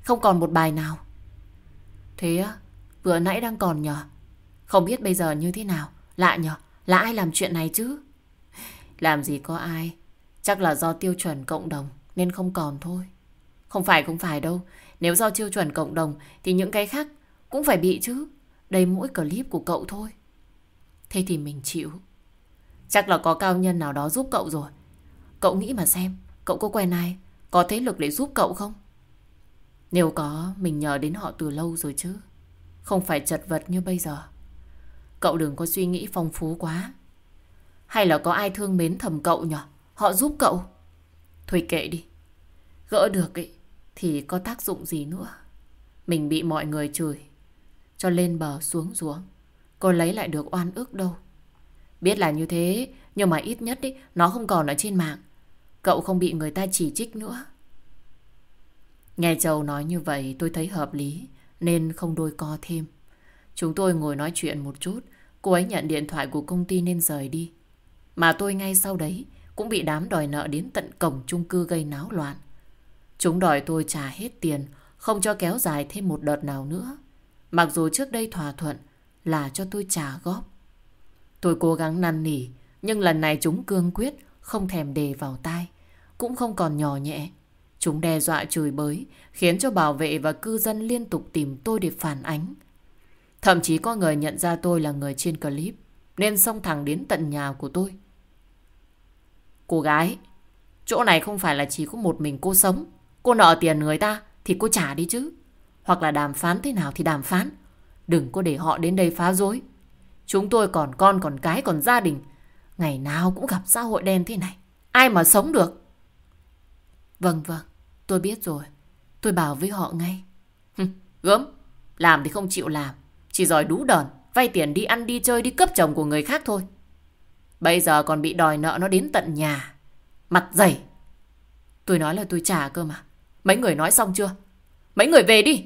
Không còn một bài nào. Thế á? Vừa nãy đang còn nhờ. Không biết bây giờ như thế nào. Lạ nhờ. Là ai làm chuyện này chứ? Làm gì có ai. Chắc là do tiêu chuẩn cộng đồng nên không còn thôi. Không phải đâu. Nếu do tiêu chuẩn cộng đồng thì những cái khác cũng phải bị chứ. Đây mỗi clip của cậu thôi. Thế thì mình chịu. Chắc là có cao nhân nào đó giúp cậu rồi. Cậu nghĩ mà xem, cậu có quen ai có thế lực để giúp cậu không? Nếu có, mình nhờ đến họ từ lâu rồi chứ. Không phải chật vật như bây giờ. Cậu đừng có suy nghĩ phong phú quá. Hay là có ai thương mến thầm cậu nhỉ? Họ giúp cậu. Thôi kệ đi. Gỡ được ấy thì có tác dụng gì nữa. Mình bị mọi người chửi cho lên bờ xuống ruộng, có lấy lại được oan ức đâu. Biết là như thế, nhưng mà ít nhất ý, nó không còn ở trên mạng. Cậu không bị người ta chỉ trích nữa. Nghe Châu nói như vậy tôi thấy hợp lý, nên không đôi co thêm. Chúng tôi ngồi nói chuyện một chút. Cô ấy nhận điện thoại của công ty nên rời đi. Mà tôi ngay sau đấy cũng bị đám đòi nợ đến tận cổng chung cư gây náo loạn. Chúng đòi tôi trả hết tiền, không cho kéo dài thêm một đợt nào nữa. Mặc dù trước đây thỏa thuận là cho tôi trả góp. Tôi cố gắng năn nỉ, nhưng lần này chúng cương quyết, không thèm đề vào tai, cũng không còn nhỏ nhẹ. Chúng đe dọa chửi bới, khiến cho bảo vệ và cư dân liên tục tìm tôi để phản ánh. Thậm chí có người nhận ra tôi là người trên clip, nên xông thẳng đến tận nhà của tôi. Cô gái, chỗ này không phải là chỉ có một mình cô sống. Cô nợ tiền người ta thì cô trả đi chứ. Hoặc là đàm phán thế nào thì đàm phán. Đừng có để họ đến đây phá rối. Chúng tôi còn con còn cái còn gia đình. Ngày nào cũng gặp xã hội đen thế này. Ai mà sống được. Vâng, tôi biết rồi. Tôi bảo với họ ngay. Gớm, làm thì không chịu làm. Chỉ giỏi đú đờn, vay tiền đi ăn đi chơi đi cướp chồng của người khác thôi. Bây giờ còn bị đòi nợ nó đến tận nhà. Mặt dày. Tôi nói là tôi trả cơ mà. Mấy người nói xong chưa? Mấy người về đi.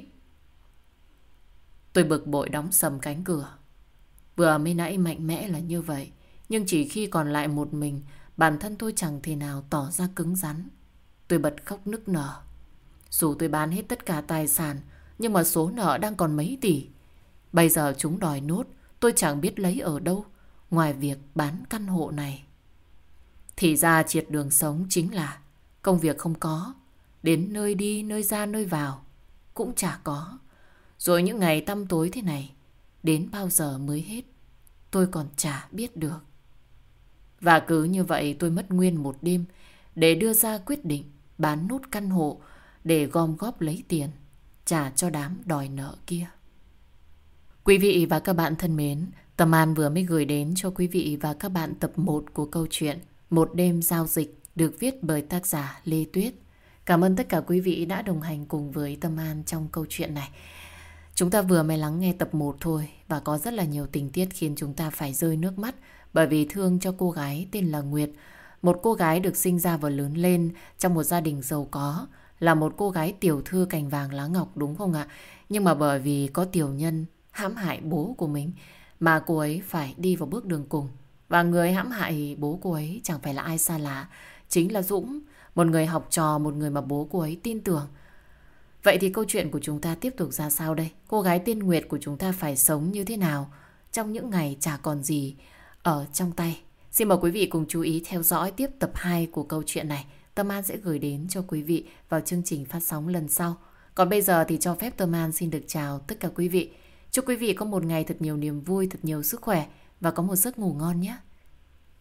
Tôi bực bội đóng sầm cánh cửa. Vừa mới nãy mạnh mẽ là như vậy, nhưng chỉ khi còn lại một mình, bản thân tôi chẳng thể nào tỏ ra cứng rắn. Tôi bật khóc nức nở. Dù tôi bán hết tất cả tài sản, nhưng mà số nợ đang còn mấy tỷ. Bây giờ chúng đòi nốt, tôi chẳng biết lấy ở đâu, ngoài việc bán căn hộ này. Thì ra triệt đường sống chính là công việc không có, đến nơi đi, nơi ra, nơi vào cũng chả có. Rồi những ngày tăm tối thế này, đến bao giờ mới hết, tôi còn chả biết được. Và cứ như vậy tôi mất nguyên một đêm để đưa ra quyết định bán nốt căn hộ để gom góp lấy tiền trả cho đám đòi nợ kia. Quý vị và các bạn thân mến, Tâm An vừa mới gửi đến cho quý vị và các bạn tập 1 của câu chuyện Một đêm giao dịch được viết bởi tác giả Lê Tuyết. Cảm ơn tất cả quý vị đã đồng hành cùng với Tâm An trong câu chuyện này. Chúng ta vừa mới lắng nghe tập 1 thôi và có rất là nhiều tình tiết khiến chúng ta phải rơi nước mắt bởi vì thương cho cô gái tên là Nguyệt. Một cô gái được sinh ra và lớn lên trong một gia đình giàu có, là một cô gái tiểu thư cành vàng lá ngọc đúng không ạ? Nhưng mà bởi vì có tiểu nhân hãm hại bố của mình mà cô ấy phải đi vào bước đường cùng. Và người hãm hại bố cô ấy chẳng phải là ai xa lạ, chính là Dũng, một người học trò, một người mà bố cô ấy tin tưởng. Vậy thì câu chuyện của chúng ta tiếp tục ra sao đây? Cô gái tên Nguyệt của chúng ta phải sống như thế nào trong những ngày chả còn gì ở trong tay? Xin mời quý vị cùng chú ý theo dõi tiếp tập 2 của câu chuyện này. Tâm An sẽ gửi đến cho quý vị vào chương trình phát sóng lần sau. Còn bây giờ thì cho phép Tâm An xin được chào tất cả quý vị. Chúc quý vị có một ngày thật nhiều niềm vui, thật nhiều sức khỏe và có một giấc ngủ ngon nhé.